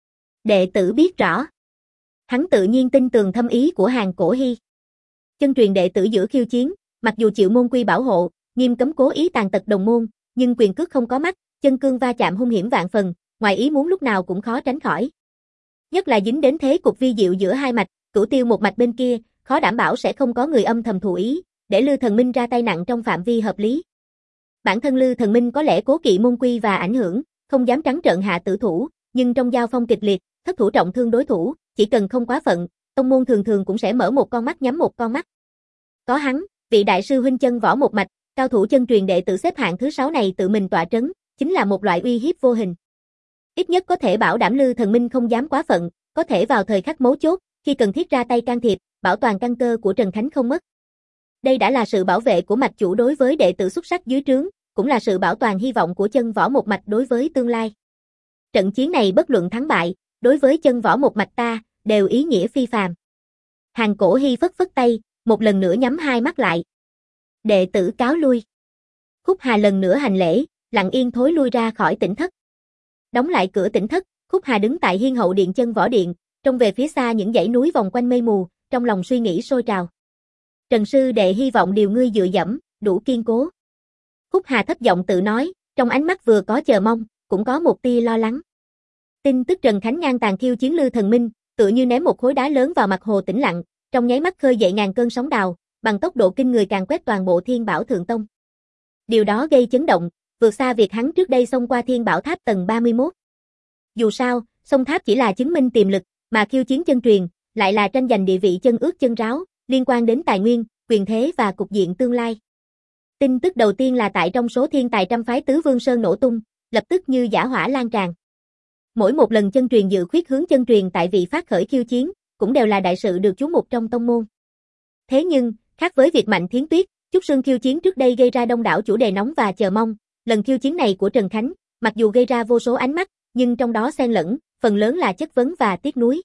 Đệ tử biết rõ. Hắn tự nhiên tin tường thâm ý của Hàn Cổ Hi. Chân truyền đệ tử giữa khiêu chiến, mặc dù chịu môn quy bảo hộ, nghiêm cấm cố ý tàn tật đồng môn, nhưng quyền cước không có mắt, chân cương va chạm hung hiểm vạn phần, ngoài ý muốn lúc nào cũng khó tránh khỏi. Nhất là dính đến thế cục vi diệu giữa hai mạch, cửu tiêu một mạch bên kia, khó đảm bảo sẽ không có người âm thầm thụ ý, để Lư Thần Minh ra tay nặng trong phạm vi hợp lý. Bản thân Lư Thần Minh có lẽ cố kỵ môn quy và ảnh hưởng, không dám trắng trợn hạ tử thủ, nhưng trong giao phong kịch liệt, thất thủ trọng thương đối thủ, chỉ cần không quá phận, tông môn thường thường cũng sẽ mở một con mắt nhắm một con mắt. Có hắn, vị đại sư huynh chân võ một mạch, cao thủ chân truyền đệ tử xếp hạng thứ sáu này tự mình tọa trấn, chính là một loại uy hiếp vô hình. Ít nhất có thể bảo đảm Lư Thần Minh không dám quá phận, có thể vào thời khắc mấu chốt, khi cần thiết ra tay can thiệp, bảo toàn căn cơ của Trần Khánh không mất. Đây đã là sự bảo vệ của mạch chủ đối với đệ tử xuất sắc dưới trướng, cũng là sự bảo toàn hy vọng của chân võ một mạch đối với tương lai. Trận chiến này bất luận thắng bại, đối với chân võ một mạch ta, đều ý nghĩa phi phàm. Hàn Cổ Hi phất phất tay, một lần nữa nhắm hai mắt lại. Đệ tử cáo lui. Khúc Hà lần nữa hành lễ, lặng yên thối lui ra khỏi tỉnh thất. Đóng lại cửa tỉnh thất, Khúc Hà đứng tại hiên hậu điện chân võ điện, trông về phía xa những dãy núi vòng quanh mây mù, trong lòng suy nghĩ sôi trào. Trần sư đệ hy vọng điều ngươi dựa dẫm, đủ kiên cố. Khúc Hà thấp giọng tự nói, trong ánh mắt vừa có chờ mong, cũng có một tia lo lắng. Tin tức Trần Khánh ngang tàn khiêu chiến Lư Thần Minh, tựa như ném một khối đá lớn vào mặt hồ tĩnh lặng, trong nháy mắt khơi dậy ngàn cơn sóng đào, bằng tốc độ kinh người càng quét toàn bộ Thiên Bảo Thượng Tông. Điều đó gây chấn động, vượt xa việc hắn trước đây xông qua Thiên Bảo Tháp tầng ba mươi mốt. Dù sao, xông tháp chỉ là chứng minh tiềm lực, mà khiêu chiến chân truyền, lại là tranh giành địa vị chân ướt chân ráo, liên quan đến tài nguyên, quyền thế và cục diện tương lai. Tin tức đầu tiên là tại trong số thiên tài trăm phái Tứ Vương Sơn nổ tung, lập tức như dã hỏa lan tràn. Mỗi một lần chân truyền dự khuyết hướng chân truyền tại vị phát khởi khiêu chiến, cũng đều là đại sự được chú mục trong tông môn. Thế nhưng, khác với việc Mạnh Thiến Tuyết, Trúc Sương khiêu chiến trước đây gây ra đông đảo chủ đề nóng và chờ mong, lần khiêu chiến này của Trần Khánh, mặc dù gây ra vô số ánh mắt, nhưng trong đó xen lẫn, phần lớn là chất vấn và tiếc nuối.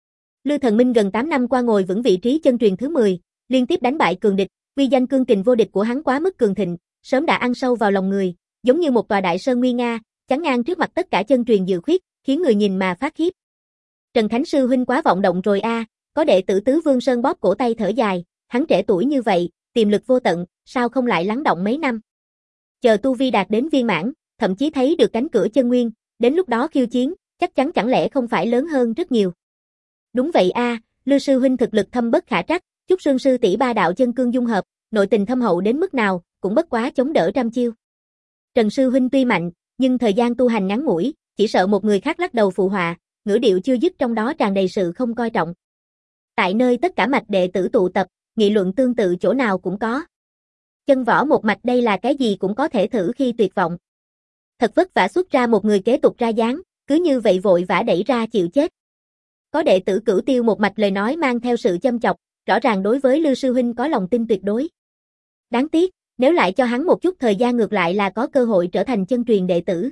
Lư Thần Minh gần tám năm qua ngồi vững vị trí chân truyền thứ mười, liên tiếp đánh bại cường địch, uy danh cương kình vô địch của hắn quá mức cường thịnh, sớm đã ăn sâu vào lòng người, giống như một tòa đại sơn nguy nga, chắn ngang trước mặt tất cả chân truyền dự khuyết, khiến người nhìn mà phát khiếp. Trần Khánh sư huynh quá vọng động rồi a, à, có đệ tử Tứ Vương Sơn bóp cổ tay thở dài, hắn trẻ tuổi như vậy, tiềm lực vô tận, sao không lại lắng động mấy năm. Chờ tu vi đạt đến viên mãn, thậm chí thấy được cánh cửa chân nguyên, đến lúc đó khiêu chiến, chắc chắn chẳng lẽ không phải lớn hơn rất nhiều. Đúng vậy a, à, Lư sư huynh thực lực thâm bất khả trắc, Trúc Sương sư tỷ ba đạo chân cương dung hợp, nội tình thâm hậu đến mức nào, cũng bất quá chống đỡ trăm chiêu. Trần sư huynh tuy mạnh, nhưng thời gian tu hành ngắn ngủi, chỉ sợ một người khác lắc đầu phụ họa, ngữ điệu chưa dứt trong đó tràn đầy sự không coi trọng. Tại nơi tất cả mạch đệ tử tụ tập, nghị luận tương tự chỗ nào cũng có. Chân võ một mạch đây là cái gì cũng có thể thử khi tuyệt vọng. Thật vất vả xuất ra một người kế tục ra dáng, cứ như vậy vội vã đẩy ra chịu chết. Có đệ tử Cửu Tiêu một mạch lời nói mang theo sự châm chọc, rõ ràng đối với Lư sư huynh có lòng tin tuyệt đối. Đáng tiếc, Nếu lại cho hắn một chút thời gian ngược lại là có cơ hội trở thành chân truyền đệ tử.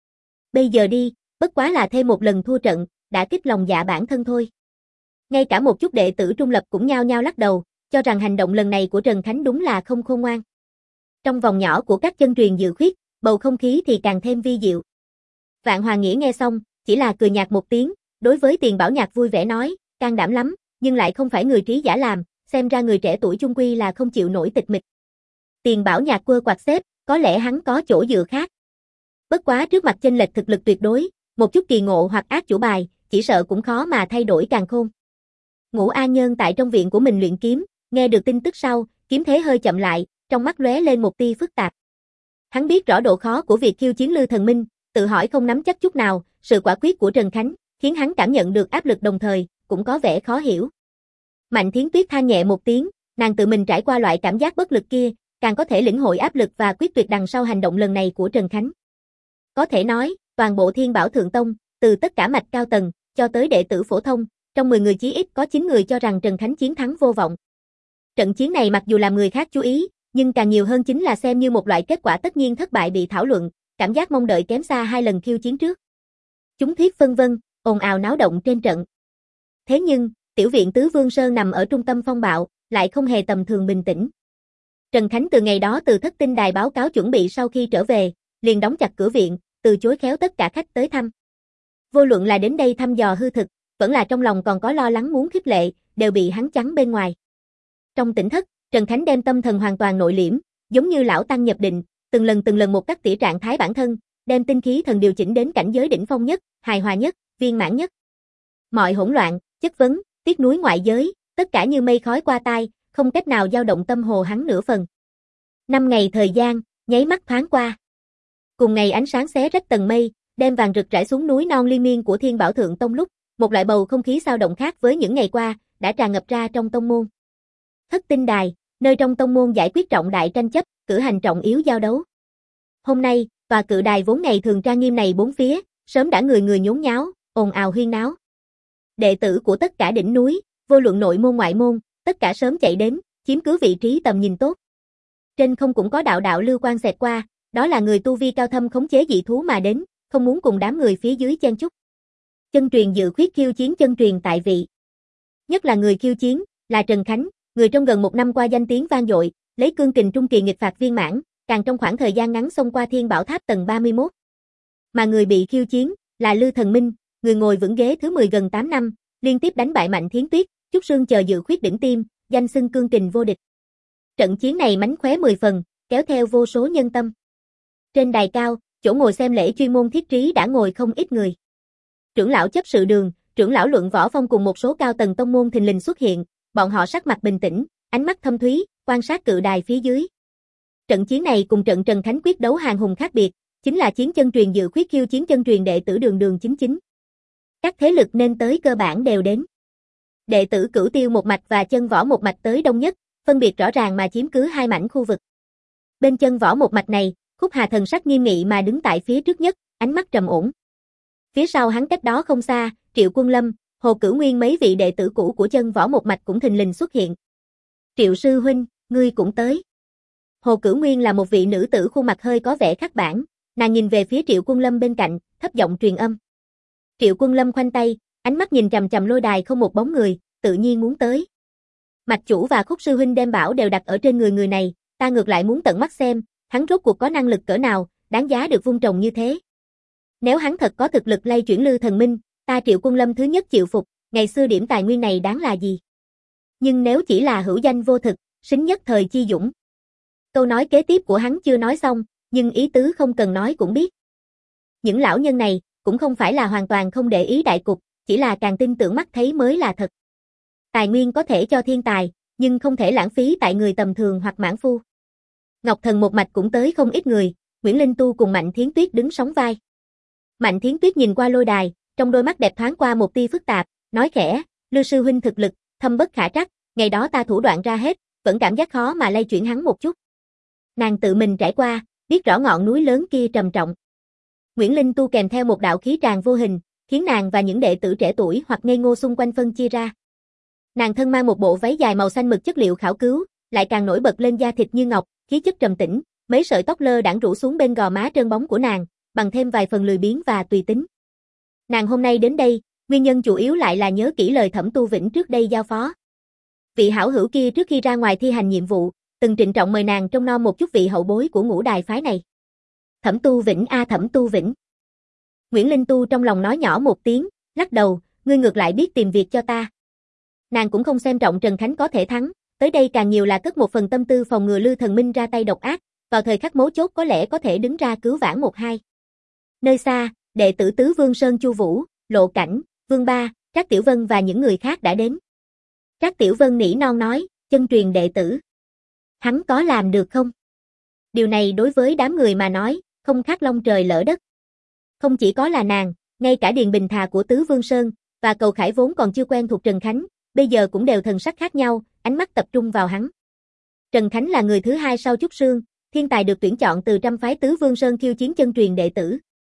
Bây giờ đi, bất quá là thêm một lần thua trận, đã kích lòng dạ bản thân thôi. Ngay cả một chút đệ tử trung lập cũng nhao nhao lắc đầu, cho rằng hành động lần này của Trần Khánh đúng là không khôn ngoan. Trong vòng nhỏ của các chân truyền dự khuyết, bầu không khí thì càng thêm vi diệu. Vạn Hòa Nghĩa nghe xong, chỉ là cười nhạt một tiếng, đối với Tiền Bảo Nhạc vui vẻ nói, can đảm lắm, nhưng lại không phải người trí giả làm, xem ra người trẻ tuổi chung quy là không chịu nổi tịch mịch. Tiền Bảo Nhạc quơ quạt xếp, có lẽ hắn có chỗ dựa khác. Bất quá trước mặt chênh lệch thực lực tuyệt đối, một chút kỳ ngộ hoặc ác chủ bài, chỉ sợ cũng khó mà thay đổi càn khôn. Ngũ A Nhân tại trong viện của mình luyện kiếm, nghe được tin tức sau, kiếm thế hơi chậm lại, trong mắt lóe lên một tia phức tạp. Hắn biết rõ độ khó của việc khiêu chiến Lư Thần Minh, tự hỏi không nắm chắc chút nào, sự quả quyết của Trần Khánh, khiến hắn cảm nhận được áp lực đồng thời, cũng có vẻ khó hiểu. Mạnh Thiến Tuyết than nhẹ một tiếng, nàng tự mình trải qua loại cảm giác bất lực kia, càng có thể lĩnh hội áp lực và quyết tuyệt đằng sau hành động lần này của Trần Khánh. Có thể nói, toàn bộ Thiên Bảo Thượng Tông, từ tất cả mạch cao tầng, cho tới đệ tử phổ thông, trong mười người chí ít có chín người cho rằng Trần Khánh chiến thắng vô vọng. Trận chiến này mặc dù làm người khác chú ý, nhưng càng nhiều hơn chính là xem như một loại kết quả tất nhiên thất bại bị thảo luận, cảm giác mong đợi kém xa hai lần khiêu chiến trước. Chúng thuyết phân vân, ồn ào náo động trên trận. Thế nhưng, tiểu viện Tứ Vương Sơn nằm ở trung tâm phong bạo, lại không hề tầm thường bình tĩnh. Trần Khánh từ ngày đó từ thất tinh đài báo cáo chuẩn bị sau khi trở về, liền đóng chặt cửa viện, từ chối khéo tất cả khách tới thăm. Vô luận là đến đây thăm dò hư thực, vẫn là trong lòng còn có lo lắng muốn khích lệ, đều bị hắn chắn bên ngoài. Trong tỉnh thất, Trần Khánh đem tâm thần hoàn toàn nội liễm, giống như lão tăng nhập định, từng lần từng lần một cắt tỉa trạng thái bản thân, đem tinh khí thần điều chỉnh đến cảnh giới đỉnh phong nhất, hài hòa nhất, viên mãn nhất. Mọi hỗn loạn, chất vấn, tiếc nuối ngoại giới, tất cả như mây khói qua tai, không cách nào dao động tâm hồ hắn nửa phần. Năm ngày thời gian, nháy mắt thoáng qua. Cùng ngày ánh sáng xé rách tầng mây, đem vàng rực rải xuống núi non liên miên của Thiên Bảo Thượng Tông lúc, một loại bầu không khí dao động khác với những ngày qua, đã tràn ngập ra trong tông môn. Thất tinh đài, nơi trong tông môn giải quyết trọng đại tranh chấp, cử hành trọng yếu giao đấu. Hôm nay, tòa cự đài vốn ngày thường trang nghiêm này bốn phía, sớm đã người người nhốn nháo, ồn ào huyên náo. Đệ tử của tất cả đỉnh núi, vô luận nội môn ngoại môn, tất cả sớm chạy đến, chiếm cứ vị trí tầm nhìn tốt. Trên không cũng có đạo đạo lưu quang xẹt qua, đó là người tu vi cao thâm khống chế dị thú mà đến, không muốn cùng đám người phía dưới chen chúc. Chân truyền dự khuyết khiêu chiến chân truyền tại vị. Nhất là người khiêu chiến, là Trần Khánh, người trong gần một năm qua danh tiếng vang dội, lấy cương kình trung kỳ nghịch phạt viên mãn, càng trong khoảng thời gian ngắn xông qua Thiên Bảo Tháp tầng ba mươi mốt. Mà người bị khiêu chiến, là Lư Thần Minh, người ngồi vững ghế thứ mười gần tám năm, liên tiếp đánh bại Mạnh Thiến Tuyết, Trúc Sương chờ dự khuyết đỉnh tim, danh xưng cương kình vô địch. Trận chiến này mánh khóe mười phần, kéo theo vô số nhân tâm. Trên đài cao, chỗ ngồi xem lễ chuyên môn thiết trí đã ngồi không ít người. Trưởng lão chấp sự đường, trưởng lão Luận Võ Phong cùng một số cao tầng tông môn thình lình xuất hiện, bọn họ sắc mặt bình tĩnh, ánh mắt thâm thúy, quan sát cự đài phía dưới. Trận chiến này cùng trận Trần Khánh quyết đấu hàng hùng khác biệt, chính là chiến chân truyền dự khuyết khiêu chiến chân truyền đệ tử Đường Đường chính chính. Các thế lực nên tới cơ bản đều đến. Đệ tử Cửu Tiêu một mạch và chân võ một mạch tới đông nhất, phân biệt rõ ràng mà chiếm cứ hai mảnh khu vực. Bên chân võ một mạch này, Khúc Hà thần sắc nghiêm nghị mà đứng tại phía trước nhất, ánh mắt trầm ổn. Phía sau hắn cách đó không xa, Triệu Quân Lâm, Hồ Cửu Nguyên mấy vị đệ tử cũ của chân võ một mạch cũng thình lình xuất hiện. Triệu sư huynh, ngươi cũng tới. Hồ Cửu Nguyên là một vị nữ tử khuôn mặt hơi có vẻ khắc bản, nàng nhìn về phía Triệu Quân Lâm bên cạnh, thấp giọng truyền âm. Triệu Quân Lâm khoanh tay, ánh mắt nhìn chằm chằm lôi đài không một bóng người, tự nhiên muốn tới. Mạch chủ và Khúc sư huynh đem bảo đều đặt ở trên người người này, ta ngược lại muốn tận mắt xem, hắn rốt cuộc có năng lực cỡ nào, đáng giá được vung trồng như thế. Nếu hắn thật có thực lực lay chuyển Lư Thần Minh, ta Triệu Quân Lâm thứ nhất chịu phục, ngày xưa điểm tài nguyên này đáng là gì? Nhưng nếu chỉ là hữu danh vô thực, xính nhất thời chi dũng. Câu nói kế tiếp của hắn chưa nói xong, nhưng ý tứ không cần nói cũng biết. Những lão nhân này, cũng không phải là hoàn toàn không để ý đại cục, chỉ là càng tin tưởng mắt thấy mới là thật. Tài nguyên có thể cho thiên tài, nhưng không thể lãng phí tại người tầm thường hoặc mãn phu. Ngọc Thần một mạch cũng tới không ít người, Nguyễn Linh Tu cùng Mạnh Thiến Tuyết đứng sóng vai. Mạnh Thiến Tuyết nhìn qua lôi đài, trong đôi mắt đẹp thoáng qua một tia phức tạp, nói khẽ, Lư sư huynh thực lực, thâm bất khả trắc, ngày đó ta thủ đoạn ra hết, vẫn cảm giác khó mà lay chuyển hắn một chút. Nàng tự mình trải qua, biết rõ ngọn núi lớn kia trầm trọng. Nguyễn Linh Tu kèm theo một đạo khí tràn vô hình, khiến nàng và những đệ tử trẻ tuổi hoặc ngây ngô xung quanh phân chia ra. Nàng thân mang một bộ váy dài màu xanh mực chất liệu khảo cứu, lại càng nổi bật lên da thịt như ngọc, khí chất trầm tĩnh, mấy sợi tóc lơ đãng rủ xuống bên gò má trơn bóng của nàng, bằng thêm vài phần lười biếng và tùy tính. Nàng hôm nay đến đây, nguyên nhân chủ yếu lại là nhớ kỹ lời Thẩm Tu Vĩnh trước đây giao phó. Vị hảo hữu kia trước khi ra ngoài thi hành nhiệm vụ, từng trịnh trọng mời nàng trông nom một chút vị hậu bối của ngũ đài phái này. Thẩm Tu Vĩnh a Thẩm Tu Vĩnh. Nguyễn Linh Tu trong lòng nói nhỏ một tiếng, lắc đầu, ngươi ngược lại biết tìm việc cho ta. Nàng cũng không xem trọng Trần Khánh có thể thắng, tới đây càng nhiều là cất một phần tâm tư phòng ngừa Lư Thần Minh ra tay độc ác, vào thời khắc mấu chốt có lẽ có thể đứng ra cứu vãn một hai. Nơi xa, đệ tử Tứ Vương Sơn Chu Vũ, Lộ Cảnh, Vương Ba, Trác Tiểu Vân và những người khác đã đến. Trác Tiểu Vân nỉ non nói, chân truyền đệ tử. Hắn có làm được không? Điều này đối với đám người mà nói, không khác long trời lỡ đất. Không chỉ có là nàng, ngay cả Điền Bình Thà của Tứ Vương Sơn, và Cầu Khải vốn còn chưa quen thuộc Trần Khánh, bây giờ cũng đều thần sắc khác nhau, ánh mắt tập trung vào hắn. Trần Khánh là người thứ hai sau Trúc Sương, thiên tài được tuyển chọn từ trăm phái Tứ Vương Sơn khiêu chiến chân truyền đệ tử.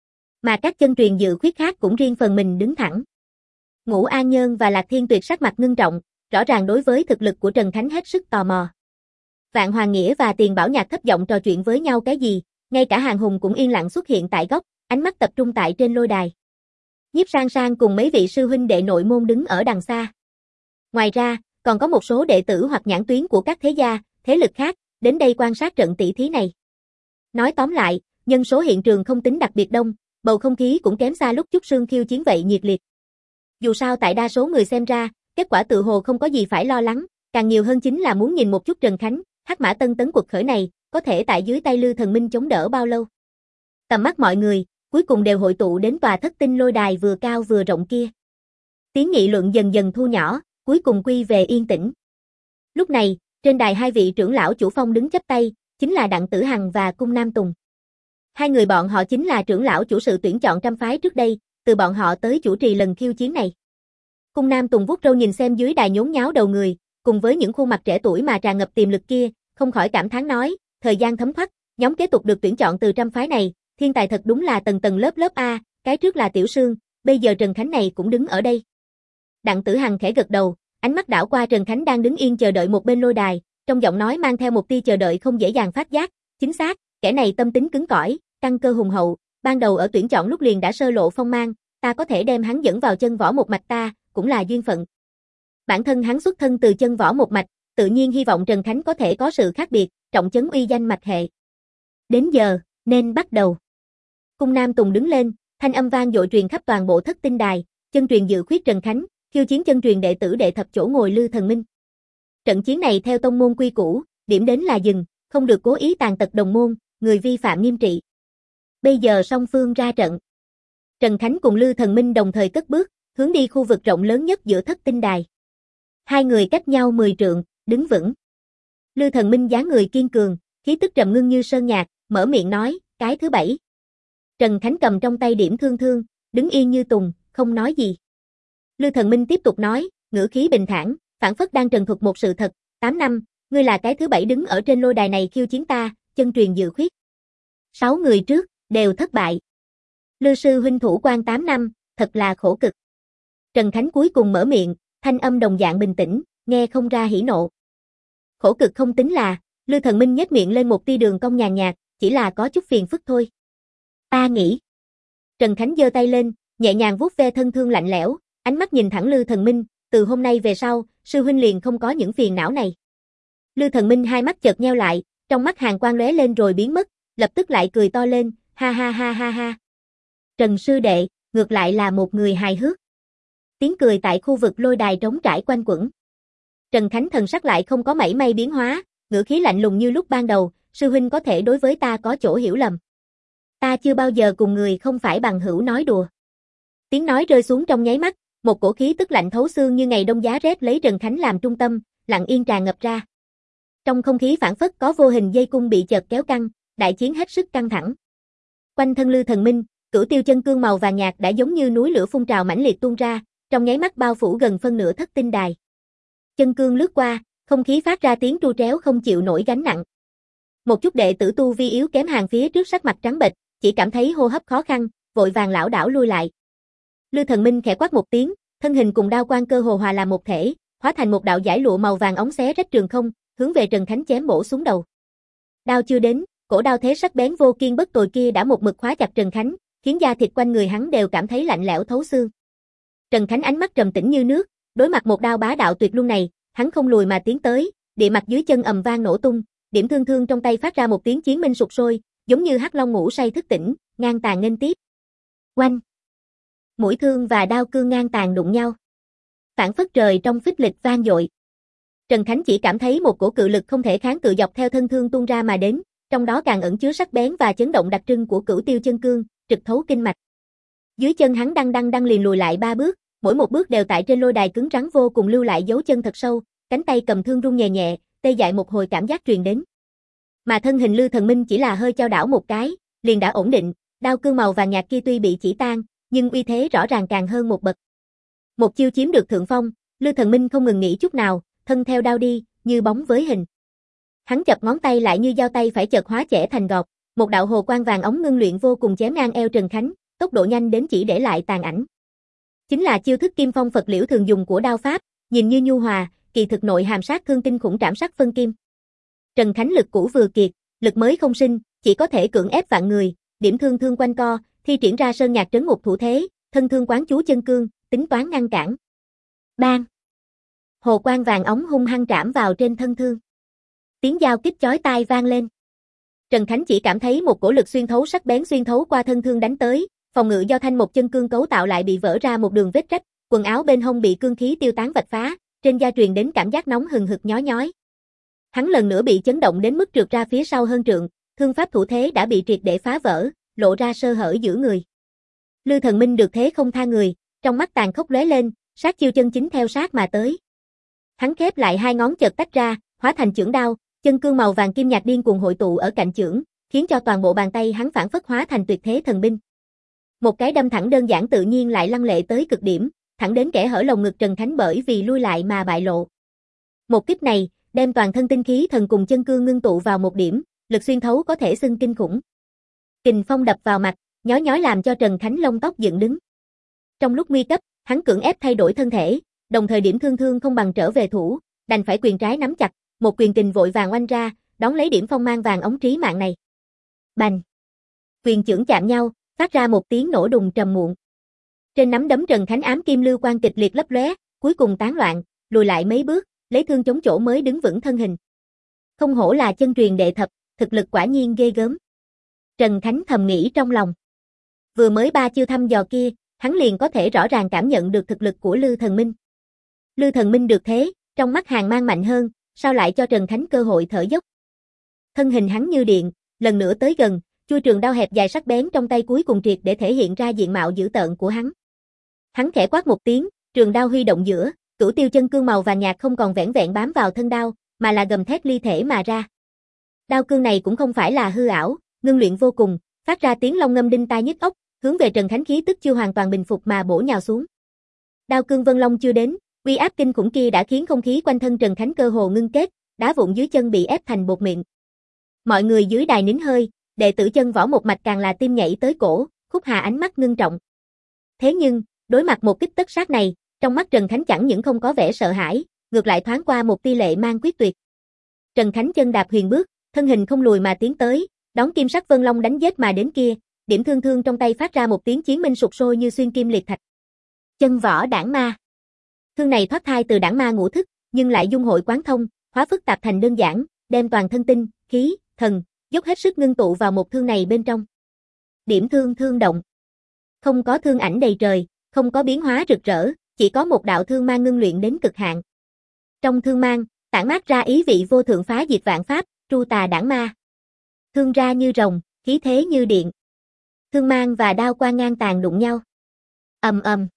Mà các chân truyền dự khuyết khác cũng riêng phần mình đứng thẳng. Ngũ An Nhơn và Lạc Thiên Tuyệt sắc mặt ngưng trọng, rõ ràng đối với thực lực của Trần Khánh hết sức tò mò. Vạn Hoàng Nghĩa và Tiền Bảo Nhạc thấp giọng trò chuyện với nhau cái gì, ngay cả Hàng Hùng cũng yên lặng xuất hiện tại góc, ánh mắt tập trung tại trên lôi đài. Nhiếp Sang Sang cùng mấy vị sư huynh đệ nội môn đứng ở đằng xa. Ngoài ra, còn có một số đệ tử hoặc nhãn tuyến của các thế gia, thế lực khác, đến đây quan sát trận tỷ thí này. Nói tóm lại, nhân số hiện trường không tính đặc biệt đông, bầu không khí cũng kém xa lúc Trúc Sương khiêu chiến vậy nhiệt liệt. Dù sao tại đa số người xem ra, kết quả tự hồ không có gì phải lo lắng, càng nhiều hơn chính là muốn nhìn một chút Trần Khánh, Hắc Mã Tân Tấn cuộc khởi này, có thể tại dưới tay Lư Thần Minh chống đỡ bao lâu. Tầm mắt mọi người, cuối cùng đều hội tụ đến tòa thất tinh lôi đài vừa cao vừa rộng kia. Tiếng nghị luận dần dần thu nhỏ, cuối cùng quy về yên tĩnh. Lúc này, trên đài hai vị trưởng lão chủ phong đứng chắp tay, chính là Đặng Tử Hằng và Cung Nam Tùng. Hai người bọn họ chính là trưởng lão chủ sự tuyển chọn trăm phái trước đây, từ bọn họ tới chủ trì lần khiêu chiến này. Cung Nam Tùng vuốt râu nhìn xem dưới đài nhốn nháo đầu người, cùng với những khuôn mặt trẻ tuổi mà tràn ngập tiềm lực kia, không khỏi cảm thán nói, thời gian thấm thoát, nhóm kế tục được tuyển chọn từ trăm phái này, thiên tài thật đúng là tầng tầng lớp lớp a, cái trước là Tiểu Sương, bây giờ Trần Khánh này cũng đứng ở đây. Đặng Tử Hằng khẽ gật đầu, ánh mắt đảo qua Trần Khánh đang đứng yên chờ đợi một bên lôi đài, trong giọng nói mang theo một tia chờ đợi không dễ dàng phát giác, chính xác, kẻ này tâm tính cứng cỏi, căn cơ hùng hậu, ban đầu ở tuyển chọn lúc liền đã sơ lộ phong mang, ta có thể đem hắn dẫn vào chân võ một mạch ta, cũng là duyên phận. Bản thân hắn xuất thân từ chân võ một mạch, tự nhiên hy vọng Trần Khánh có thể có sự khác biệt, trọng chấn uy danh mạch hệ. Đến giờ, nên bắt đầu. Cung Nam Tùng đứng lên, thanh âm vang dội truyền khắp toàn bộ thất tinh đài, chân truyền dự khuyết Trần Khánh, khiêu chiến chân truyền đệ tử đệ thập chỗ ngồi Lư Thần Minh. Trận chiến này theo tông môn quy củ, điểm đến là dừng, không được cố ý tàn tật đồng môn, người vi phạm nghiêm trị. Bây giờ song phương ra trận. Trần Khánh cùng Lư Thần Minh đồng thời cất bước, hướng đi khu vực rộng lớn nhất giữa thất tinh đài. Hai người cách nhau mười trượng, đứng vững. Lư Thần Minh dáng người kiên cường, khí tức trầm ngưng như sơn nhạc, mở miệng nói, cái thứ bảy. Trần Khánh cầm trong tay điểm thương thương, đứng yên như tùng, không nói gì. Lư Thần Minh tiếp tục nói, ngữ khí bình thản, phảng phất đang trần thuật một sự thật, tám năm, ngươi là cái thứ bảy đứng ở trên lôi đài này khiêu chiến ta, chân truyền dự khuyết. Sáu người trước, đều thất bại. Lư sư huynh thủ quan tám năm, thật là khổ cực. Trần Khánh cuối cùng mở miệng, thanh âm đồng dạng bình tĩnh, nghe không ra hỉ nộ. Khổ cực không tính là, Lư Thần Minh nhếch miệng lên một tia đường cong nhàn nhạt, chỉ là có chút phiền phức thôi. Ta nghĩ. Trần Khánh giơ tay lên, nhẹ nhàng vuốt ve thân thương lạnh lẽo, ánh mắt nhìn thẳng Lư Thần Minh, từ hôm nay về sau, sư huynh liền không có những phiền não này. Lư Thần Minh hai mắt chợt nheo lại, trong mắt hàn quang lóe lên rồi biến mất, lập tức lại cười to lên, ha ha ha ha ha. Trần sư đệ, ngược lại là một người hài hước. Tiếng cười tại khu vực lôi đài trống trải quanh quẩn. Trần Khánh thần sắc lại không có mảy may biến hóa, ngữ khí lạnh lùng như lúc ban đầu, sư huynh có thể đối với ta có chỗ hiểu lầm. Ta chưa bao giờ cùng người không phải bằng hữu nói đùa. Tiếng nói rơi xuống trong nháy mắt, một cổ khí tức lạnh thấu xương như ngày đông giá rét lấy Trần Khánh làm trung tâm, lặng yên tràn ngập ra. Trong không khí phảng phất có vô hình dây cung bị chợt kéo căng, đại chiến hết sức căng thẳng. Quanh thân Lư Thần Minh, Cửu Tiêu chân cương màu vàng nhạt đã giống như núi lửa phun trào mãnh liệt tuôn ra, trong nháy mắt bao phủ gần phân nửa thất tinh đài. Chân cương lướt qua, không khí phát ra tiếng tru tréo không chịu nổi gánh nặng. Một chút đệ tử tu vi yếu kém hàng phía trước sắc mặt trắng bệch, chỉ cảm thấy hô hấp khó khăn, vội vàng lảo đảo lui lại. Lư Thần Minh khẽ quát một tiếng, thân hình cùng đao quang cơ hồ hòa làm một thể, hóa thành một đạo giải lụa màu vàng óng xé rách trường không, hướng về Trần Khánh chém bổ xuống đầu. Đao chưa đến, cổ đao thế sắc bén vô kiên bất tồi kia đã một mực khóa chặt Trần Khánh, khiến da thịt quanh người hắn đều cảm thấy lạnh lẽo thấu xương. Trần Khánh ánh mắt trầm tĩnh như nước, đối mặt một đao bá đạo tuyệt luân này, hắn không lùi mà tiến tới, địa mặt dưới chân ầm vang nổ tung, điểm thương thương trong tay phát ra một tiếng chiến minh sục sôi, giống như hắc long ngủ say thức tỉnh, ngang tàn nghênh tiếp. Oanh! Mũi thương và đao cương ngang tàn đụng nhau. Phảng phất trời trong phích lịch vang dội. Trần Khánh chỉ cảm thấy một cổ cự lực không thể kháng cự dọc theo thân thương tuôn ra mà đến, trong đó càng ẩn chứa sắc bén và chấn động đặc trưng của Cửu Tiêu chân cương, trực thấu kinh mạch. Dưới chân hắn đăng đăng đăng liền lùi lại ba bước, mỗi một bước đều tại trên lôi đài cứng rắn vô cùng lưu lại dấu chân thật sâu, cánh tay cầm thương rung nhẹ nhẹ, tê dại một hồi cảm giác truyền đến. Mà thân hình Lư Thần Minh chỉ là hơi chao đảo một cái, liền đã ổn định, đao cương màu vàng nhạt kia tuy bị chỉ tan, nhưng uy thế rõ ràng càng hơn một bậc. Một chiêu chiếm được thượng phong, Lư Thần Minh không ngừng nghỉ chút nào, thân theo đao đi, như bóng với hình. Hắn chập ngón tay lại như dao tay phải chợt hóa chẻ thành gọt, một đạo hồ quang vàng óng ngưng luyện vô cùng chém ngang eo Trần Khánh, tốc độ nhanh đến chỉ để lại tàn ảnh. Chính là chiêu thức Kim Phong Phật Liễu thường dùng của đao pháp, nhìn như nhu hòa, kỳ thực nội hàm sát thương kinh khủng trảm sắc phân kim. Trần Khánh lực cũ vừa kiệt, lực mới không sinh, chỉ có thể cưỡng ép vạn người, điểm thương thương quanh co, thi triển ra sơn nhạc trấn ngục thủ thế, thân thương quán chú chân cương, tính toán ngăn cản. Bang! Hồ quang vàng óng hung hăng trảm vào trên thân thương. Tiếng giao kích chói tai vang lên. Trần Khánh chỉ cảm thấy một cổ lực xuyên thấu sắc bén xuyên thấu qua thân thương đánh tới, phòng ngự do thanh một chân cương cấu tạo lại bị vỡ ra một đường vết rách, quần áo bên hông bị cương khí tiêu tán vạch phá, trên da truyền đến cảm giác nóng hừng hực nhói nhói. Hắn lần nữa bị chấn động đến mức trượt ra phía sau hơn trượng, thương pháp thủ thế đã bị triệt để phá vỡ, lộ ra sơ hở giữa người. Lư Thần Minh được thế không tha người, trong mắt tàn khốc lóe lên, sát chiêu chân chính theo sát mà tới. Hắn khép lại hai ngón chợt tách ra, hóa thành chưởng đao, chân cương màu vàng kim nhạt điên cuồng hội tụ ở cạnh chưởng, khiến cho toàn bộ bàn tay hắn phản phất hóa thành tuyệt thế thần binh. Một cái đâm thẳng đơn giản tự nhiên lại lăng lệ tới cực điểm, thẳng đến kẽ hở lồng ngực Trần Khánh bởi vì lui lại mà bại lộ. Một kích này, đem toàn thân tinh khí thần cùng chân cương ngưng tụ vào một điểm, lực xuyên thấu có thể xưng kinh khủng. Kình phong đập vào mặt, nhói nhói làm cho Trần Khánh lông tóc dựng đứng. Trong lúc nguy cấp, hắn cưỡng ép thay đổi thân thể, đồng thời điểm thương thương không bằng trở về thủ, đành phải quyền trái nắm chặt, một quyền kình vội vàng oanh ra, đón lấy điểm phong mang vàng ống trí mạng này. Bành! Quyền chưởng chạm nhau, phát ra một tiếng nổ đùng trầm muộn. Trên nắm đấm Trần Khánh ám kim lưu quang kịch liệt lấp lóe, cuối cùng tán loạn, lùi lại mấy bước, lấy thương chống chỗ mới đứng vững thân hình. Không hổ là chân truyền đệ thập, thực lực quả nhiên ghê gớm. Trần Khánh thầm nghĩ trong lòng. Vừa mới ba chiêu thăm dò kia, hắn liền có thể rõ ràng cảm nhận được thực lực của Lư Thần Minh. Lư Thần Minh được thế, trong mắt hàng mang mạnh hơn, sao lại cho Trần Khánh cơ hội thở dốc. Thân hình hắn như điện, lần nữa tới gần, chui trường đao hẹp dài sắc bén trong tay cuối cùng triệt để thể hiện ra diện mạo dữ tợn của hắn. Hắn khẽ quát một tiếng, trường đao huy động giữa, Cửu Tiêu chân cương màu vàng nhạt không còn vẻn vẹn bám vào thân đao, mà là gầm thét ly thể mà ra. Đao cương này cũng không phải là hư ảo, ngưng luyện vô cùng, phát ra tiếng long ngâm đinh tai nhức óc, hướng về Trần Khánh khí tức chưa hoàn toàn bình phục mà bổ nhào xuống. Đao cương vân long chưa đến, uy áp kinh khủng kia đã khiến không khí quanh thân Trần Khánh cơ hồ ngưng kết, đá vụn dưới chân bị ép thành bột mịn. Mọi người dưới đài nín hơi, đệ tử chân võ một mạch càng là tim nhảy tới cổ, Khúc Hà ánh mắt ngưng trọng. Thế nhưng, đối mặt một kích tất sát này, trong mắt Trần Khánh chẳng những không có vẻ sợ hãi, ngược lại thoáng qua một tia lệ mang quyết tuyệt. Trần Khánh chân đạp huyền bước, thân hình không lùi mà tiến tới, đón kim sắc vân long đánh giết mà đến kia, điểm thương thương trong tay phát ra một tiếng chiến minh sục sôi như xuyên kim liệt thạch. Chân võ đảng ma. Thương này thoát thai từ đảng ma ngũ thức, nhưng lại dung hội quán thông, hóa phức tạp thành đơn giản, đem toàn thân tinh, khí, thần, dốc hết sức ngưng tụ vào một thương này bên trong. Điểm thương thương động. Không có thương ảnh đầy trời, không có biến hóa rực rỡ, chỉ có một đạo thương mang ngưng luyện đến cực hạn. Trong thương mang, tản mát ra ý vị vô thượng phá diệt vạn pháp, tru tà đảng ma. Thương ra như rồng, khí thế như điện. Thương mang và đao quang ngang tàn đụng nhau. Ầm ầm.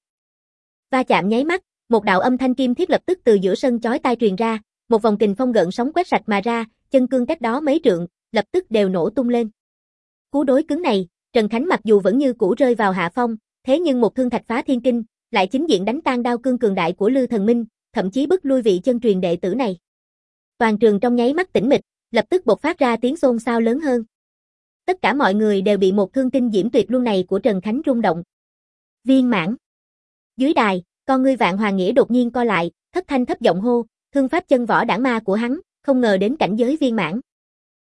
Va chạm nháy mắt, một đạo âm thanh kim thiết lập tức từ giữa sân chói tai truyền ra, một vòng kình phong gợn sóng quét sạch mà ra, chân cương cách đó mấy trượng, lập tức đều nổ tung lên. Cú đối cứng này, Trần Khánh mặc dù vẫn như cũ rơi vào hạ phong, thế nhưng một thương thạch phá thiên kinh, lại chính diện đánh tan đao cương cường đại của Lư Thần Minh, thậm chí bức lui vị chân truyền đệ tử này. Toàn trường trong nháy mắt tĩnh mịch, lập tức bộc phát ra tiếng xôn xao lớn hơn. Tất cả mọi người đều bị một thương kinh diễm tuyệt luân này của Trần Khánh rung động. Viên mãn. Dưới đài, con ngươi Vạn Hoàng Nghĩa đột nhiên co lại, thất thanh thấp giọng hô, thương pháp chân võ đảng ma của hắn, không ngờ đến cảnh giới viên mãn.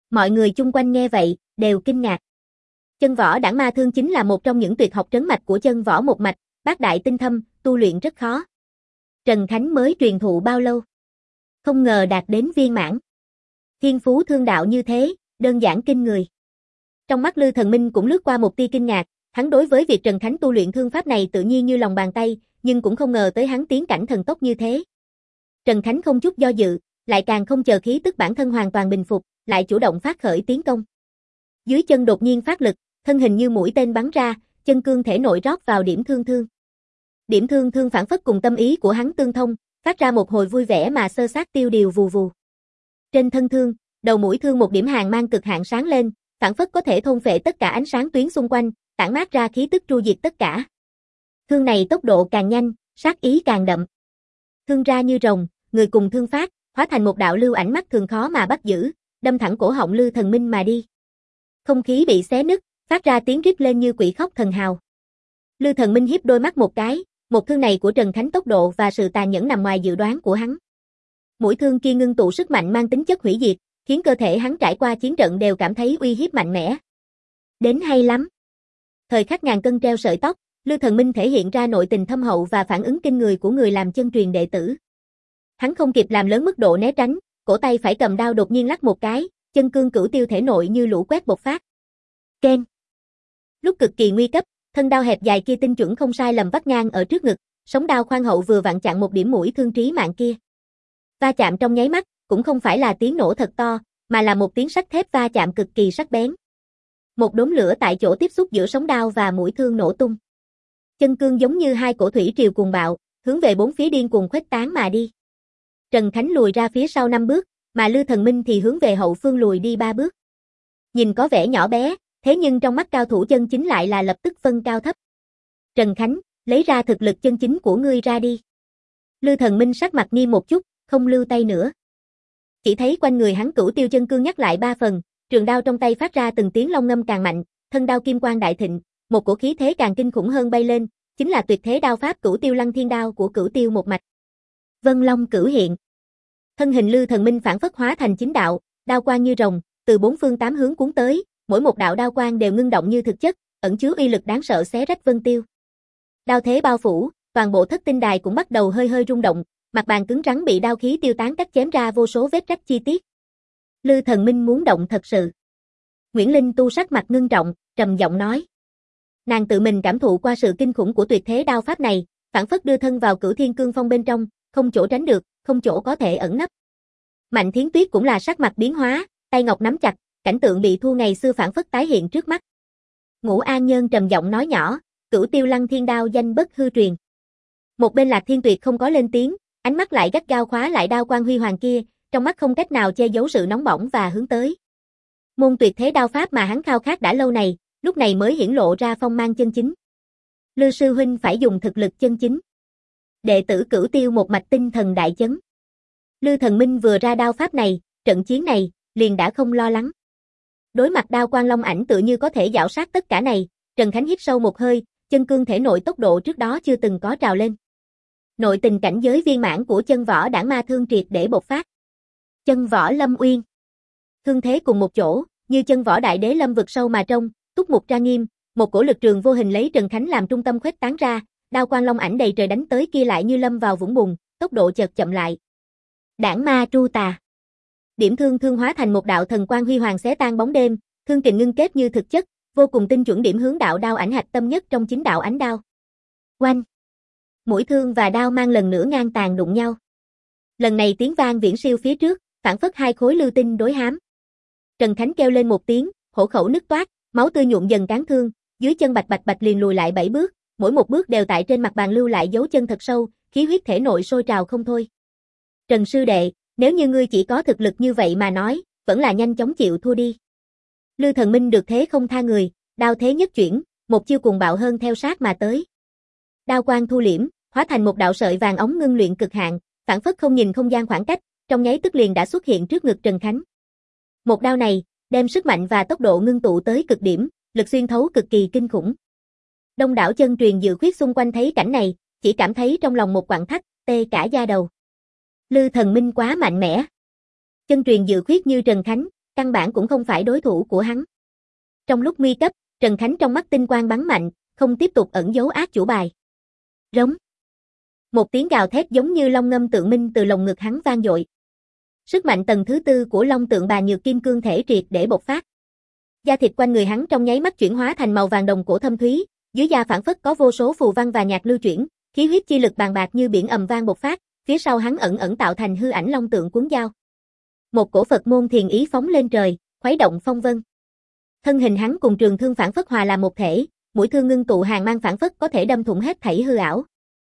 Mọi người chung quanh nghe vậy, đều kinh ngạc. Chân võ đảng ma thương chính là một trong những tuyệt học trấn mạch của chân võ một mạch, bát đại tinh thâm, tu luyện rất khó. Trần Khánh mới truyền thụ bao lâu? Không ngờ đạt đến viên mãn. Thiên phú thương đạo như thế, đơn giản kinh người. Trong mắt Lư Thần Minh cũng lướt qua một tia kinh ngạc, hắn đối với việc Trần Khánh tu luyện thương pháp này tự nhiên như lòng bàn tay, nhưng cũng không ngờ tới hắn tiến cảnh thần tốc như thế. Trần Khánh không chút do dự, lại càng không chờ khí tức bản thân hoàn toàn bình phục, lại chủ động phát khởi tiến công. Dưới chân đột nhiên phát lực, thân hình như mũi tên bắn ra, chân cương thể nội rót vào điểm thương thương. Điểm thương thương phản phất cùng tâm ý của hắn tương thông, phát ra một hồi vui vẻ mà sơ sát tiêu điều vù vù. Trên thân thương, đầu mũi thương một điểm hàn mang cực hạn sáng lên, phản phất có thể thôn phệ tất cả ánh sáng tuyến xung quanh, tản mát ra khí tức tru diệt tất cả. Thương này tốc độ càng nhanh, sát ý càng đậm. Thương ra như rồng, người cùng thương phát, hóa thành một đạo lưu ảnh mắt thường khó mà bắt giữ, đâm thẳng cổ họng Lư Thần Minh mà đi. Không khí bị xé nứt, phát ra tiếng rít lên như quỷ khóc thần hào. Lư Thần Minh hiếp đôi mắt một cái, một thương này của Trần Khánh tốc độ và sự tàn nhẫn nằm ngoài dự đoán của hắn. Mũi thương kia ngưng tụ sức mạnh mang tính chất hủy diệt, khiến cơ thể hắn trải qua chiến trận đều cảm thấy uy hiếp mạnh mẽ. Đến hay lắm. Thời khắc ngàn cân treo sợi tóc, Lư Thần Minh thể hiện ra nội tình thâm hậu và phản ứng kinh người của người làm chân truyền đệ tử. Hắn không kịp làm lớn mức độ né tránh, cổ tay phải cầm đao đột nhiên lắc một cái, chân cương cửu tiêu thể nội như lũ quét bộc phát. Keng. Lúc cực kỳ nguy cấp, thân đao hẹp dài kia tinh chuẩn không sai lầm vắt ngang ở trước ngực, sống đao khoan hậu vừa vặn chặn một điểm mũi thương trí mạng kia. Va chạm trong nháy mắt, cũng không phải là tiếng nổ thật to, mà là một tiếng sắt thép va chạm cực kỳ sắc bén. Một đốm lửa tại chỗ tiếp xúc giữa sống đao và mũi thương nổ tung. Chân cương giống như hai cổ thủy triều cuồng bạo, hướng về bốn phía điên cuồng khuếch tán mà đi. Trần Khánh lùi ra phía sau năm bước, mà Lư Thần Minh thì hướng về hậu phương lùi đi ba bước. Nhìn có vẻ nhỏ bé, thế nhưng trong mắt cao thủ chân chính lại là lập tức phân cao thấp. Trần Khánh, lấy ra thực lực chân chính của ngươi ra đi. Lư Thần Minh sắc mặt nghiêm một chút, không lưu tay nữa. Chỉ thấy quanh người hắn cửu tiêu chân cương nhắc lại ba phần, trường đao trong tay phát ra từng tiếng long ngâm càng mạnh, thân đao kim quang đại thịnh, một cổ khí thế càng kinh khủng hơn bay lên, chính là tuyệt thế đao pháp cửu tiêu lăng thiên đao của cửu tiêu một mạch. Vân Long cửu hiện. Thân hình Lư Thần Minh phản phất hóa thành chính đạo, đao quang như rồng, từ bốn phương tám hướng cuốn tới, mỗi một đạo đao quang đều ngưng động như thực chất, ẩn chứa uy lực đáng sợ xé rách vân tiêu. Đao thế bao phủ, toàn bộ thất tinh đài cũng bắt đầu hơi hơi rung động, mặt bàn cứng rắn bị đao khí tiêu tán cắt chém ra vô số vết rách chi tiết. Lư Thần Minh muốn động thật sự. Nguyễn Linh Tu sắc mặt ngưng trọng, trầm giọng nói. Nàng tự mình cảm thụ qua sự kinh khủng của tuyệt thế đao pháp này, phản phất đưa thân vào cửu thiên cương phong bên trong, không chỗ tránh được, không chỗ có thể ẩn nấp. Mạnh Thiến Tuyết cũng là sắc mặt biến hóa, tay ngọc nắm chặt, cảnh tượng bị thua ngày xưa phản phất tái hiện trước mắt. Ngũ An Nhân trầm giọng nói nhỏ, cửu tiêu lăng thiên đao danh bất hư truyền. Một bên Lạc Thiên Tuyệt không có lên tiếng, ánh mắt lại gắt gao khóa lại đao quang huy hoàng kia, trong mắt không cách nào che giấu sự nóng bỏng và hướng tới. Môn tuyệt thế đao pháp mà hắn khao khát đã lâu này, lúc này mới hiển lộ ra phong mang chân chính. Lư sư huynh phải dùng thực lực chân chính. Đệ tử cửu tiêu một mạch tinh thần đại chấn. Lư Thần Minh vừa ra đao pháp này, trận chiến này, liền đã không lo lắng. Đối mặt đao quang long ảnh tựa như có thể giảo sát tất cả này, Trần Khánh hít sâu một hơi, chân cương thể nội tốc độ trước đó chưa từng có trào lên. Nội tình cảnh giới viên mãn của chân võ đảng ma thương triệt để bộc phát. Chân võ lâm uyên. Thương thế cùng một chỗ, như chân võ đại đế lâm vực sâu mà trông, túc mục tra nghiêm, một cổ lực trường vô hình lấy Trần Khánh làm trung tâm khuếch tán ra, đao quang long ảnh đầy trời đánh tới kia lại như lâm vào vũng bùn, tốc độ chợt chậm lại. Đảng ma tru tà. Điểm thương thương hóa thành một đạo thần quang huy hoàng xé tan bóng đêm, thương kình ngưng kết như thực chất, vô cùng tinh chuẩn điểm hướng đạo đao ảnh hạch tâm nhất trong chính đạo ánh đao. Oanh. Mũi thương và đao mang lần nữa ngang tàn đụng nhau. Lần này tiếng vang viễn siêu phía trước, phản phất hai khối lưu tinh đối hám. Trần Khánh kêu lên một tiếng, hổ khẩu nứt toát, máu tươi nhuộm dần cán thương, dưới chân bạch bạch bạch liền lùi lại bảy bước, mỗi một bước đều tại trên mặt bàn lưu lại dấu chân thật sâu, khí huyết thể nội sôi trào không thôi. Trần sư đệ, nếu như ngươi chỉ có thực lực như vậy mà nói, vẫn là nhanh chóng chịu thua đi. Lư Thần Minh được thế không tha người, đao thế nhất chuyển, một chiêu cuồng bạo hơn theo sát mà tới. Đao quang thu liễm, hóa thành một đạo sợi vàng ống ngưng luyện cực hạn, phản phất không nhìn không gian khoảng cách, trong nháy tức liền đã xuất hiện trước ngực Trần Khánh. Một đao này, đem sức mạnh và tốc độ ngưng tụ tới cực điểm, lực xuyên thấu cực kỳ kinh khủng. Đông đảo chân truyền dự khuyết xung quanh thấy cảnh này, chỉ cảm thấy trong lòng một quặn thắt, tê cả da đầu. Lư Thần Minh quá mạnh mẽ. Chân truyền dự khuyết như Trần Khánh, căn bản cũng không phải đối thủ của hắn. Trong lúc nguy cấp, Trần Khánh trong mắt tinh quang bắn mạnh, không tiếp tục ẩn giấu ác chủ bài. Rống. Một tiếng gào thét giống như long ngâm tượng minh từ lồng ngực hắn vang dội. Sức mạnh tầng thứ tư của long tượng bà nhược kim cương thể triệt để bộc phát. Da thịt quanh người hắn trong nháy mắt chuyển hóa thành màu vàng đồng cổ thâm thúy, dưới da phảng phất có vô số phù văn và nhạc lưu chuyển, khí huyết chi lực bàn bạc như biển ầm vang bộc phát, phía sau hắn ẩn ẩn tạo thành hư ảnh long tượng cuốn dao. Một cổ Phật môn thiền ý phóng lên trời, khuấy động phong vân. Thân hình hắn cùng trường thương phảng phất hòa làm một thể, mũi thương ngưng tụ hàng mang phảng phất có thể đâm thủng hết thảy hư ảo.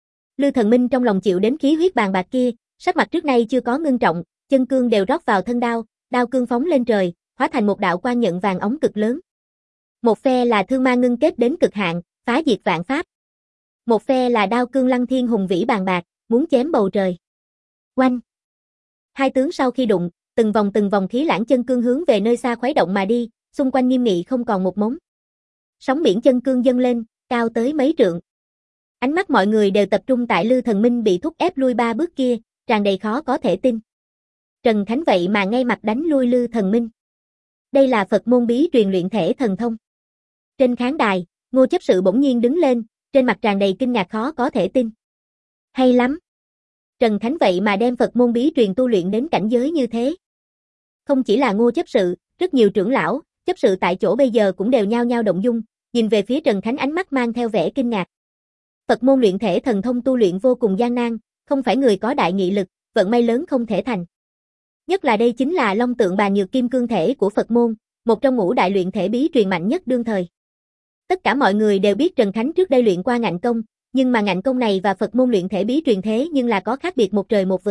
Lư Thần Minh trong lòng chịu đến khí huyết bàn bạc kia, sắc mặt trước nay chưa có ngưng trọng, chân cương đều rót vào thân đao, đao cương phóng lên trời, hóa thành một đạo quang nhận vàng óng cực lớn. Một phe là thương ma ngưng kết đến cực hạn, phá diệt vạn pháp. Một phe là đao cương lăng thiên hùng vĩ bàn bạc, muốn chém bầu trời. Oanh! Hai tướng sau khi đụng, từng vòng từng vòng khí lãng chân cương hướng về nơi xa khuấy động mà đi, xung quanh nghiêm nghị không còn một mống. Sóng biển chân cương dâng lên, cao tới mấy trượng. Ánh mắt mọi người đều tập trung tại Lư Thần Minh bị thúc ép lui ba bước kia, tràn đầy khó có thể tin. Trần Khánh vậy mà ngay mặt đánh lui Lư Thần Minh. Đây là Phật môn bí truyền luyện thể thần thông. Trên khán đài, Ngô chấp sự bỗng nhiên đứng lên, trên mặt tràn đầy kinh ngạc khó có thể tin. Hay lắm! Trần Khánh vậy mà đem Phật môn bí truyền tu luyện đến cảnh giới như thế. Không chỉ là Ngô chấp sự, rất nhiều trưởng lão, chấp sự tại chỗ bây giờ cũng đều nhao nhao động dung, nhìn về phía Trần Khánh ánh mắt mang theo vẻ kinh ngạc. Phật môn luyện thể thần thông tu luyện vô cùng gian nan, không phải người có đại nghị lực, vận may lớn không thể thành. Nhất là đây chính là long tượng bà nhược kim cương thể của Phật môn, một trong ngũ đại luyện thể bí truyền mạnh nhất đương thời. Tất cả mọi người đều biết Trần Khánh trước đây luyện qua ngạnh công, nhưng mà ngạnh công này và Phật môn luyện thể bí truyền thế nhưng là có khác biệt một trời một vực.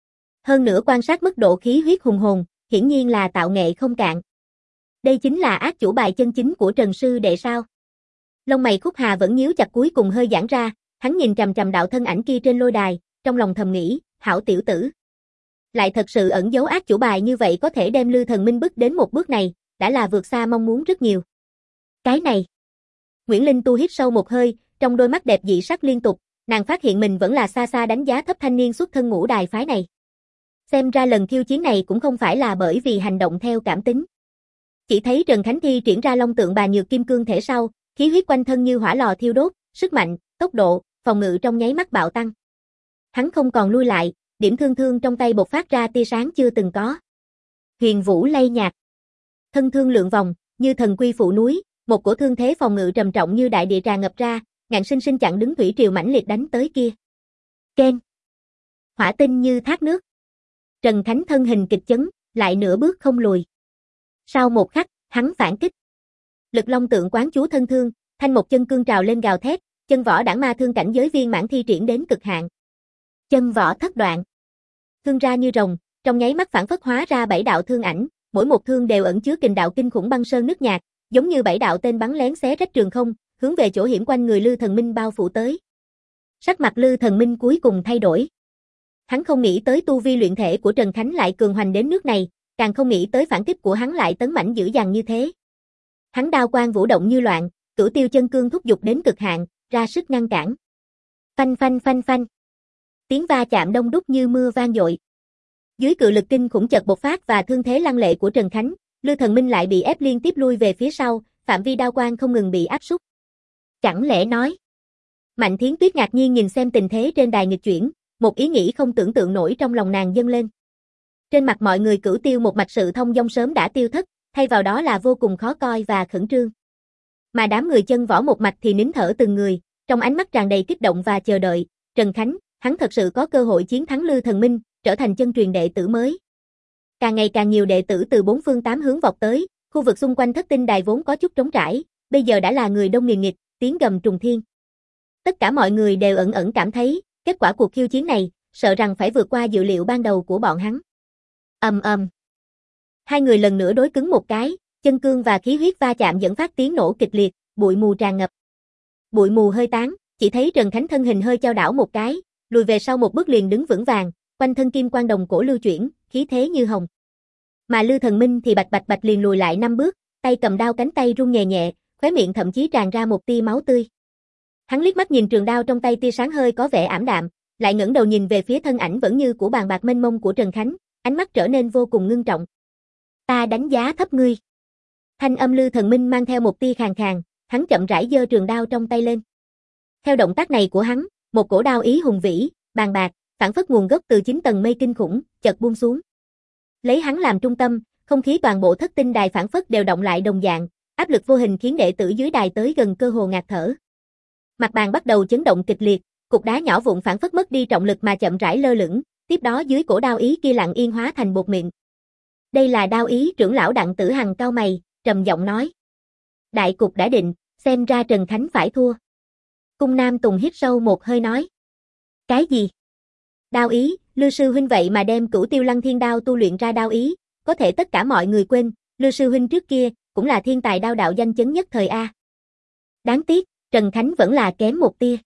Hơn nữa quan sát mức độ khí huyết hùng hồn, hiển nhiên là tạo nghệ không cạn. Đây chính là ác chủ bài chân chính của Trần sư đệ sao? Lông mày Khúc Hà vẫn nhíu chặt cuối cùng hơi giãn ra, hắn nhìn trầm trầm đạo thân ảnh kia trên lôi đài, trong lòng thầm nghĩ, hảo tiểu tử. Lại thật sự ẩn giấu ác chủ bài như vậy có thể đem Lư Thần Minh bước đến một bước này, đã là vượt xa mong muốn rất nhiều. Cái này. Nguyễn Linh Tu hít sâu một hơi, trong đôi mắt đẹp dị sắc liên tục, nàng phát hiện mình vẫn là xa xa đánh giá thấp thanh niên xuất thân ngũ đài phái này. Xem ra lần khiêu chiến này cũng không phải là bởi vì hành động theo cảm tính. Chỉ thấy Trần Khánh thi triển ra long tượng bà nhược kim cương thể sau, khí huyết quanh thân như hỏa lò thiêu đốt, sức mạnh, tốc độ, phòng ngự trong nháy mắt bạo tăng. Hắn không còn lui lại, điểm thương thương trong tay bộc phát ra tia sáng chưa từng có. Huyền vũ lay nhạt. Thân thương lượn vòng, như thần quy phụ núi, một cổ thương thế phòng ngự trầm trọng như đại địa tràn ngập ra, ngàn sinh sinh chặn đứng thủy triều mãnh liệt đánh tới kia. Keng. Hỏa tinh như thác nước. Trần Khánh thân hình kịch chấn, lại nửa bước không lùi. Sau một khắc, hắn phản kích. Lực long tượng quán chú thân thương, thanh một chân cương trào lên gào thét, chân võ đảng ma thương cảnh giới viên mãn thi triển đến cực hạn. Chân võ thất đoạn. Thương ra như rồng, trong nháy mắt phản phất hóa ra bảy đạo thương ảnh, mỗi một thương đều ẩn chứa kình đạo kinh khủng băng sơn nước nhạc, giống như bảy đạo tên bắn lén xé rách trường không, hướng về chỗ hiểm quanh người Lư Thần Minh bao phủ tới. Sắc mặt Lư Thần Minh cuối cùng thay đổi. Hắn không nghĩ tới tu vi luyện thể của Trần Khánh lại cường hoành đến nước này, càng không nghĩ tới phản kích của hắn lại tấn mãnh dữ dằn như thế. Hắn đao quang vũ động như loạn, cửu tiêu chân cương thúc giục đến cực hạn, ra sức ngăn cản. Phanh phanh phanh phanh. Tiếng va chạm đông đúc như mưa vang dội. Dưới cự lực kinh khủng chợt bộc phát và thương thế lăng lệ của Trần Khánh, Lư Thần Minh lại bị ép liên tiếp lui về phía sau, phạm vi đao quang không ngừng bị áp sút. Chẳng lẽ nói? Mạnh Thiến Tuyết ngạc nhiên nhìn xem tình thế trên đài nghịch chuyển, một ý nghĩ không tưởng tượng nổi trong lòng nàng dâng lên. Trên mặt mọi người cửu tiêu một mạch sự thông dong sớm đã tiêu thất, thay vào đó là vô cùng khó coi và khẩn trương. Mà đám người chân võ một mạch thì nín thở từng người, trong ánh mắt tràn đầy kích động và chờ đợi. Trần Khánh, hắn thật sự có cơ hội chiến thắng Lư Thần Minh, trở thành chân truyền đệ tử mới. Càng ngày càng nhiều đệ tử từ bốn phương tám hướng vọt tới, khu vực xung quanh thất tinh đài vốn có chút trống trải, bây giờ đã là người đông nghìn nghịt, tiếng gầm trùng thiên. Tất cả mọi người đều ẩn ẩn cảm thấy, kết quả cuộc khiêu chiến này, sợ rằng phải vượt qua dự liệu ban đầu của bọn hắn. Ầm ầm. Hai người lần nữa đối cứng một cái, chân cương và khí huyết va chạm dẫn phát tiếng nổ kịch liệt, bụi mù tràn ngập. Bụi mù hơi tán, chỉ thấy Trần Khánh thân hình hơi chao đảo một cái, lùi về sau một bước liền đứng vững vàng, quanh thân kim quang đồng cổ lưu chuyển, khí thế như hồng. Mà Lư Thần Minh thì bạch bạch bạch liền lùi lại năm bước, tay cầm đao cánh tay run nhẹ nhẹ, khóe miệng thậm chí tràn ra một tia máu tươi. Hắn liếc mắt nhìn trường đao trong tay tia sáng hơi có vẻ ảm đạm, lại ngẩng đầu nhìn về phía thân ảnh vẫn như của bàn bạc mênh mông của Trần Khánh, ánh mắt trở nên vô cùng ngưng trọng. Ta đánh giá thấp ngươi. Thanh âm Lư Thần Minh mang theo một tia khàn khàn, hắn chậm rãi giơ trường đao trong tay lên. Theo động tác này của hắn, một cổ đao ý hùng vĩ, bàn bạc, phảng phất nguồn gốc từ chín tầng mây kinh khủng, chợt buông xuống. Lấy hắn làm trung tâm, không khí toàn bộ thất tinh đài phảng phất đều động lại đồng dạng, áp lực vô hình khiến đệ tử dưới đài tới gần cơ hồ ngạt thở. Mặt bàn bắt đầu chấn động kịch liệt, cục đá nhỏ vụn phảng phất mất đi trọng lực mà chậm rãi lơ lửng, tiếp đó dưới cổ đao ý kia lặng yên hóa thành bột mịn. Đây là đao ý, trưởng lão Đặng Tử Hằng cau mày, trầm giọng nói. Đại cục đã định, xem ra Trần Khánh phải thua. Cung Nam Tùng hít sâu một hơi nói. Cái gì? Đao ý, Lư sư huynh vậy mà đem Cửu Tiêu Lăng Thiên Đao tu luyện ra đao ý, có thể tất cả mọi người quên, Lư sư huynh trước kia cũng là thiên tài đao đạo danh chấn nhất thời a. Đáng tiếc, Trần Khánh vẫn là kém một tia.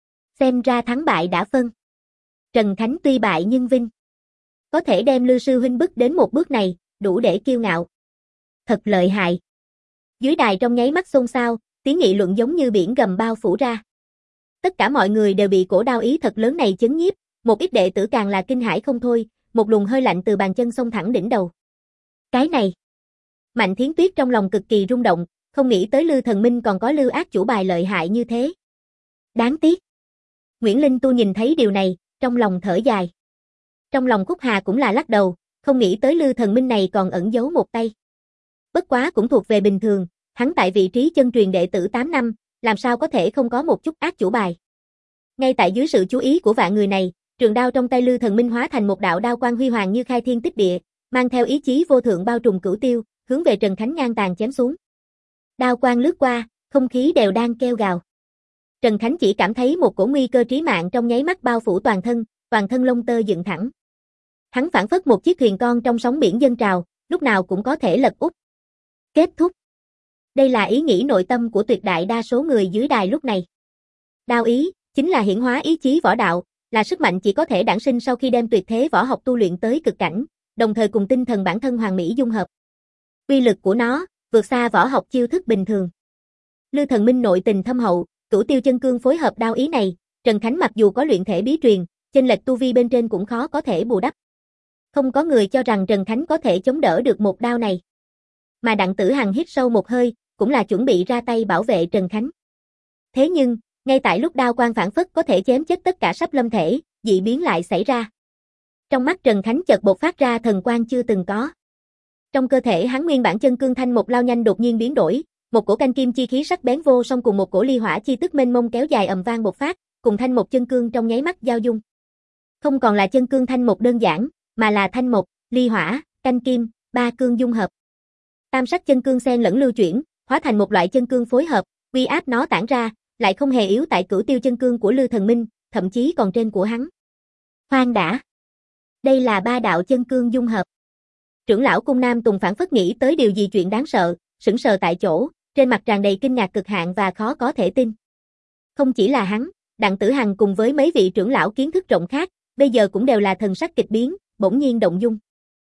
Xem ra thắng bại đã phân. Trần Khánh tuy bại nhưng vinh. Có thể đem Lư sư huynh bước đến một bước này, đủ để kiêu ngạo. Thật lợi hại. Dưới đài trong nháy mắt xôn xao, tiếng nghị luận giống như biển gầm bao phủ ra. Tất cả mọi người đều bị cổ đao ý thật lớn này chấn nhiếp, một ít đệ tử càng là kinh hãi không thôi, một luồng hơi lạnh từ bàn chân xông thẳng đỉnh đầu. Cái này. Mạnh Thiến Tuyết trong lòng cực kỳ rung động, không nghĩ tới Lư Thần Minh còn có lưu ác chủ bài lợi hại như thế. Đáng tiếc. Nguyễn Linh Tu nhìn thấy điều này, trong lòng thở dài. Trong lòng Khúc Hà cũng là lắc đầu, không nghĩ tới Lư Thần Minh này còn ẩn giấu một tay. Bất quá cũng thuộc về bình thường, hắn tại vị trí chân truyền đệ tử tám năm, làm sao có thể không có một chút ác chủ bài. Ngay tại dưới sự chú ý của vạn người này, trường đao trong tay Lư Thần Minh hóa thành một đạo đao quang huy hoàng như khai thiên tích địa, mang theo ý chí vô thượng bao trùm cửu tiêu, hướng về Trần Khánh ngang tàn chém xuống. Đao quang lướt qua, không khí đều đang kêu gào. Trần Khánh chỉ cảm thấy một cổ nguy cơ trí mạng trong nháy mắt bao phủ toàn thân, toàn thân lông tơ dựng thẳng. Hắn phảng phất một chiếc thuyền con trong sóng biển dâng trào, lúc nào cũng có thể lật úp. Kết thúc. Đây là ý nghĩ nội tâm của tuyệt đại đa số người dưới đài lúc này. Đao ý, chính là hiển hóa ý chí võ đạo, là sức mạnh chỉ có thể đản sinh sau khi đem tuyệt thế võ học tu luyện tới cực cảnh, đồng thời cùng tinh thần bản thân hoàn mỹ dung hợp. Uy lực của nó, vượt xa võ học chiêu thức bình thường. Lư Thần Minh nội tình thâm hậu, Cửu Tiêu chân cương phối hợp đao ý này, Trần Khánh mặc dù có luyện thể bí truyền, chênh lệch tu vi bên trên cũng khó có thể bù đắp. Không có người cho rằng Trần Khánh có thể chống đỡ được một đao này. Mà Đặng Tử Hằng hít sâu một hơi, cũng là chuẩn bị ra tay bảo vệ Trần Khánh. Thế nhưng, ngay tại lúc đao quang phản phất có thể chém chết tất cả sắp lâm thể, dị biến lại xảy ra. Trong mắt Trần Khánh chợt bộc phát ra thần quang chưa từng có. Trong cơ thể hắn nguyên bản chân cương thanh một lao nhanh đột nhiên biến đổi, một cổ canh kim chi khí sắc bén vô song cùng một cổ ly hỏa chi tức mênh mông kéo dài ầm vang bộc phát, cùng thanh một chân cương trong nháy mắt giao dung. Không còn là chân cương thanh một đơn giản, mà là thanh một, ly hỏa, canh kim, ba cương dung hợp. Tam sắc chân cương xen lẫn lưu chuyển, hóa thành một loại chân cương phối hợp, uy áp nó tản ra, lại không hề yếu tại Cửu Tiêu chân cương của Lư Thần Minh, thậm chí còn trên của hắn. Khoan đã. Đây là ba đạo chân cương dung hợp. Trưởng lão Cung Nam Tùng phản phất nghĩ tới điều gì chuyện đáng sợ, sững sờ tại chỗ, trên mặt tràn đầy kinh ngạc cực hạn và khó có thể tin. Không chỉ là hắn, Đặng Tử Hằng cùng với mấy vị trưởng lão kiến thức rộng khác, bây giờ cũng đều là thần sắc kịch biến, bỗng nhiên động dung.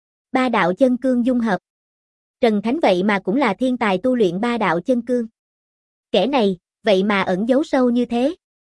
Ba đạo chân cương dung hợp. Trần Khánh vậy mà cũng là thiên tài tu luyện ba đạo chân cương. Kẻ này, vậy mà ẩn giấu sâu như thế.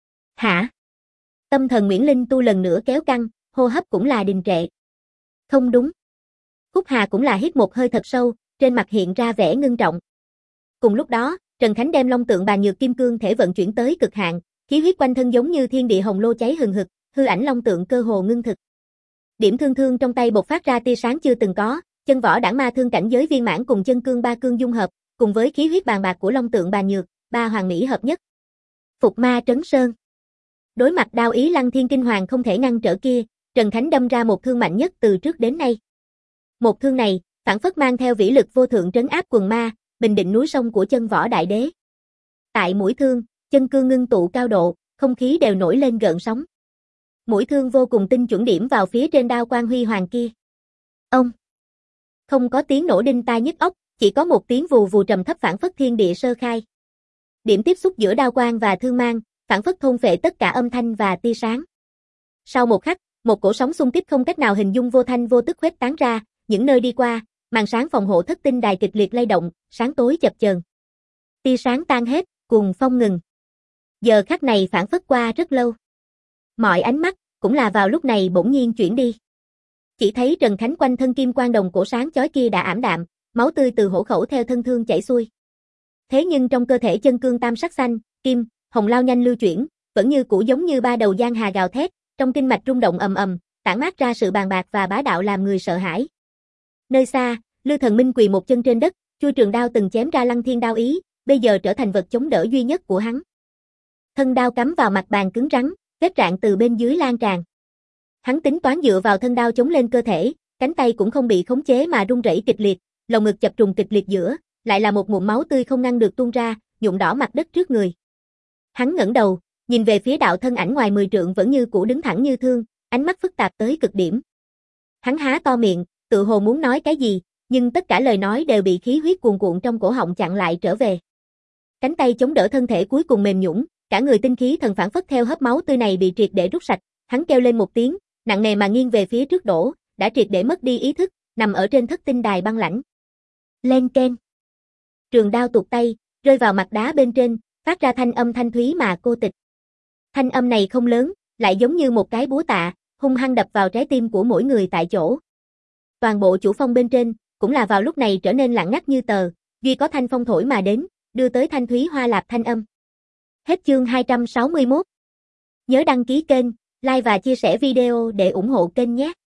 Hả? Tâm thần Nguyễn Linh Tu lần nữa kéo căng, hô hấp cũng là đình trệ. Không đúng. Khúc Hà cũng là hít một hơi thật sâu, trên mặt hiện ra vẻ ngưng trọng. Cùng lúc đó, Trần Khánh đem Long Tượng Bàn Nhược Kim Cương thể vận chuyển tới cực hạn, khí huyết quanh thân giống như thiên địa hồng lô cháy hừng hực, hư ảnh Long Tượng cơ hồ ngưng thực. Điểm thương thương trong tay bộc phát ra tia sáng chưa từng có, chân võ đẳng ma thương cảnh giới viên mãn cùng chân cương ba cương dung hợp, cùng với khí huyết bàn bạc của Long Tượng Bàn Nhược, ba hoàn mỹ hợp nhất. Phục ma trấn sơn. Đối mặt đao ý Lăng Thiên Kinh Hoàng không thể ngăn trở kia, Trần Khánh đâm ra một thương mạnh nhất từ trước đến nay. Một thương này, phản phất mang theo vĩ lực vô thượng trấn áp quần ma, bình định núi sông của chân võ đại đế. Tại mũi thương, chân cương ngưng tụ cao độ, không khí đều nổi lên gợn sóng. Mũi thương vô cùng tinh chuẩn điểm vào phía trên đao quang huy hoàng kia. Ông. Không có tiếng nổ đinh tai nhức óc, chỉ có một tiếng vù vù trầm thấp phản phất thiên địa sơ khai. Điểm tiếp xúc giữa đao quang và thương mang, phản phất thôn phệ tất cả âm thanh và tia sáng. Sau một khắc, một cổ sóng xung kích không cách nào hình dung vô thanh vô tức khuếch tán ra, những nơi đi qua, màn sáng phòng hộ thất tinh đài kịch liệt lay động, sáng tối chập chờn. Tia sáng tan hết, cùng phong ngừng. Giờ khắc này phản phất qua rất lâu. Mọi ánh mắt cũng là vào lúc này bỗng nhiên chuyển đi. Chỉ thấy Trần Khánh quanh thân kim quang đồng cổ sáng chói kia đã ảm đạm, máu tươi từ hổ khẩu theo thân thương chảy xuôi. Thế nhưng trong cơ thể chân cương tam sắc xanh, kim, hồng lao nhanh lưu chuyển, vẫn như cũ giống như ba đầu giang hà gào thét, trong kinh mạch rung động ầm ầm, tản mát ra sự bàn bạc và bá đạo làm người sợ hãi. Nơi xa, Lư Thần Minh quỳ một chân trên đất, chuôi trường đao từng chém ra Lăng Thiên đao ý, bây giờ trở thành vật chống đỡ duy nhất của hắn. Thân đao cắm vào mặt bàn cứng rắn, vết rạn từ bên dưới lan tràn. Hắn tính toán dựa vào thân đao chống lên cơ thể, cánh tay cũng không bị khống chế mà run rẩy kịch liệt, lồng ngực chập trùng kịch liệt giữa, lại là một ngụm máu tươi không ngăn được tuôn ra, nhuộm đỏ mặt đất trước người. Hắn ngẩng đầu, nhìn về phía đạo thân ảnh ngoài mười trượng vẫn như cũ đứng thẳng như thương, ánh mắt phức tạp tới cực điểm. Hắn há to miệng, tự hồ muốn nói cái gì, nhưng tất cả lời nói đều bị khí huyết cuồn cuộn trong cổ họng chặn lại trở về. Cánh tay chống đỡ thân thể cuối cùng mềm nhũn, cả người tinh khí thần phản phất theo hớp máu tươi này bị triệt để rút sạch, hắn kêu lên một tiếng, nặng nề mà nghiêng về phía trước đổ, đã triệt để mất đi ý thức, nằm ở trên thất tinh đài băng lãnh. Len keng. Trường đao tuột tay, rơi vào mặt đá bên trên, phát ra thanh âm thanh thúy mà cô tịch. Thanh âm này không lớn, lại giống như một cái búa tạ, hung hăng đập vào trái tim của mỗi người tại chỗ. Toàn bộ chủ phong bên trên, cũng là vào lúc này trở nên lặng ngắt như tờ, duy có thanh phong thổi mà đến, đưa tới thanh thúy hoa lạp thanh âm. Hết chương hai trăm sáu mươi mốt. Nhớ đăng ký kênh, like và chia sẻ video để ủng hộ kênh nhé.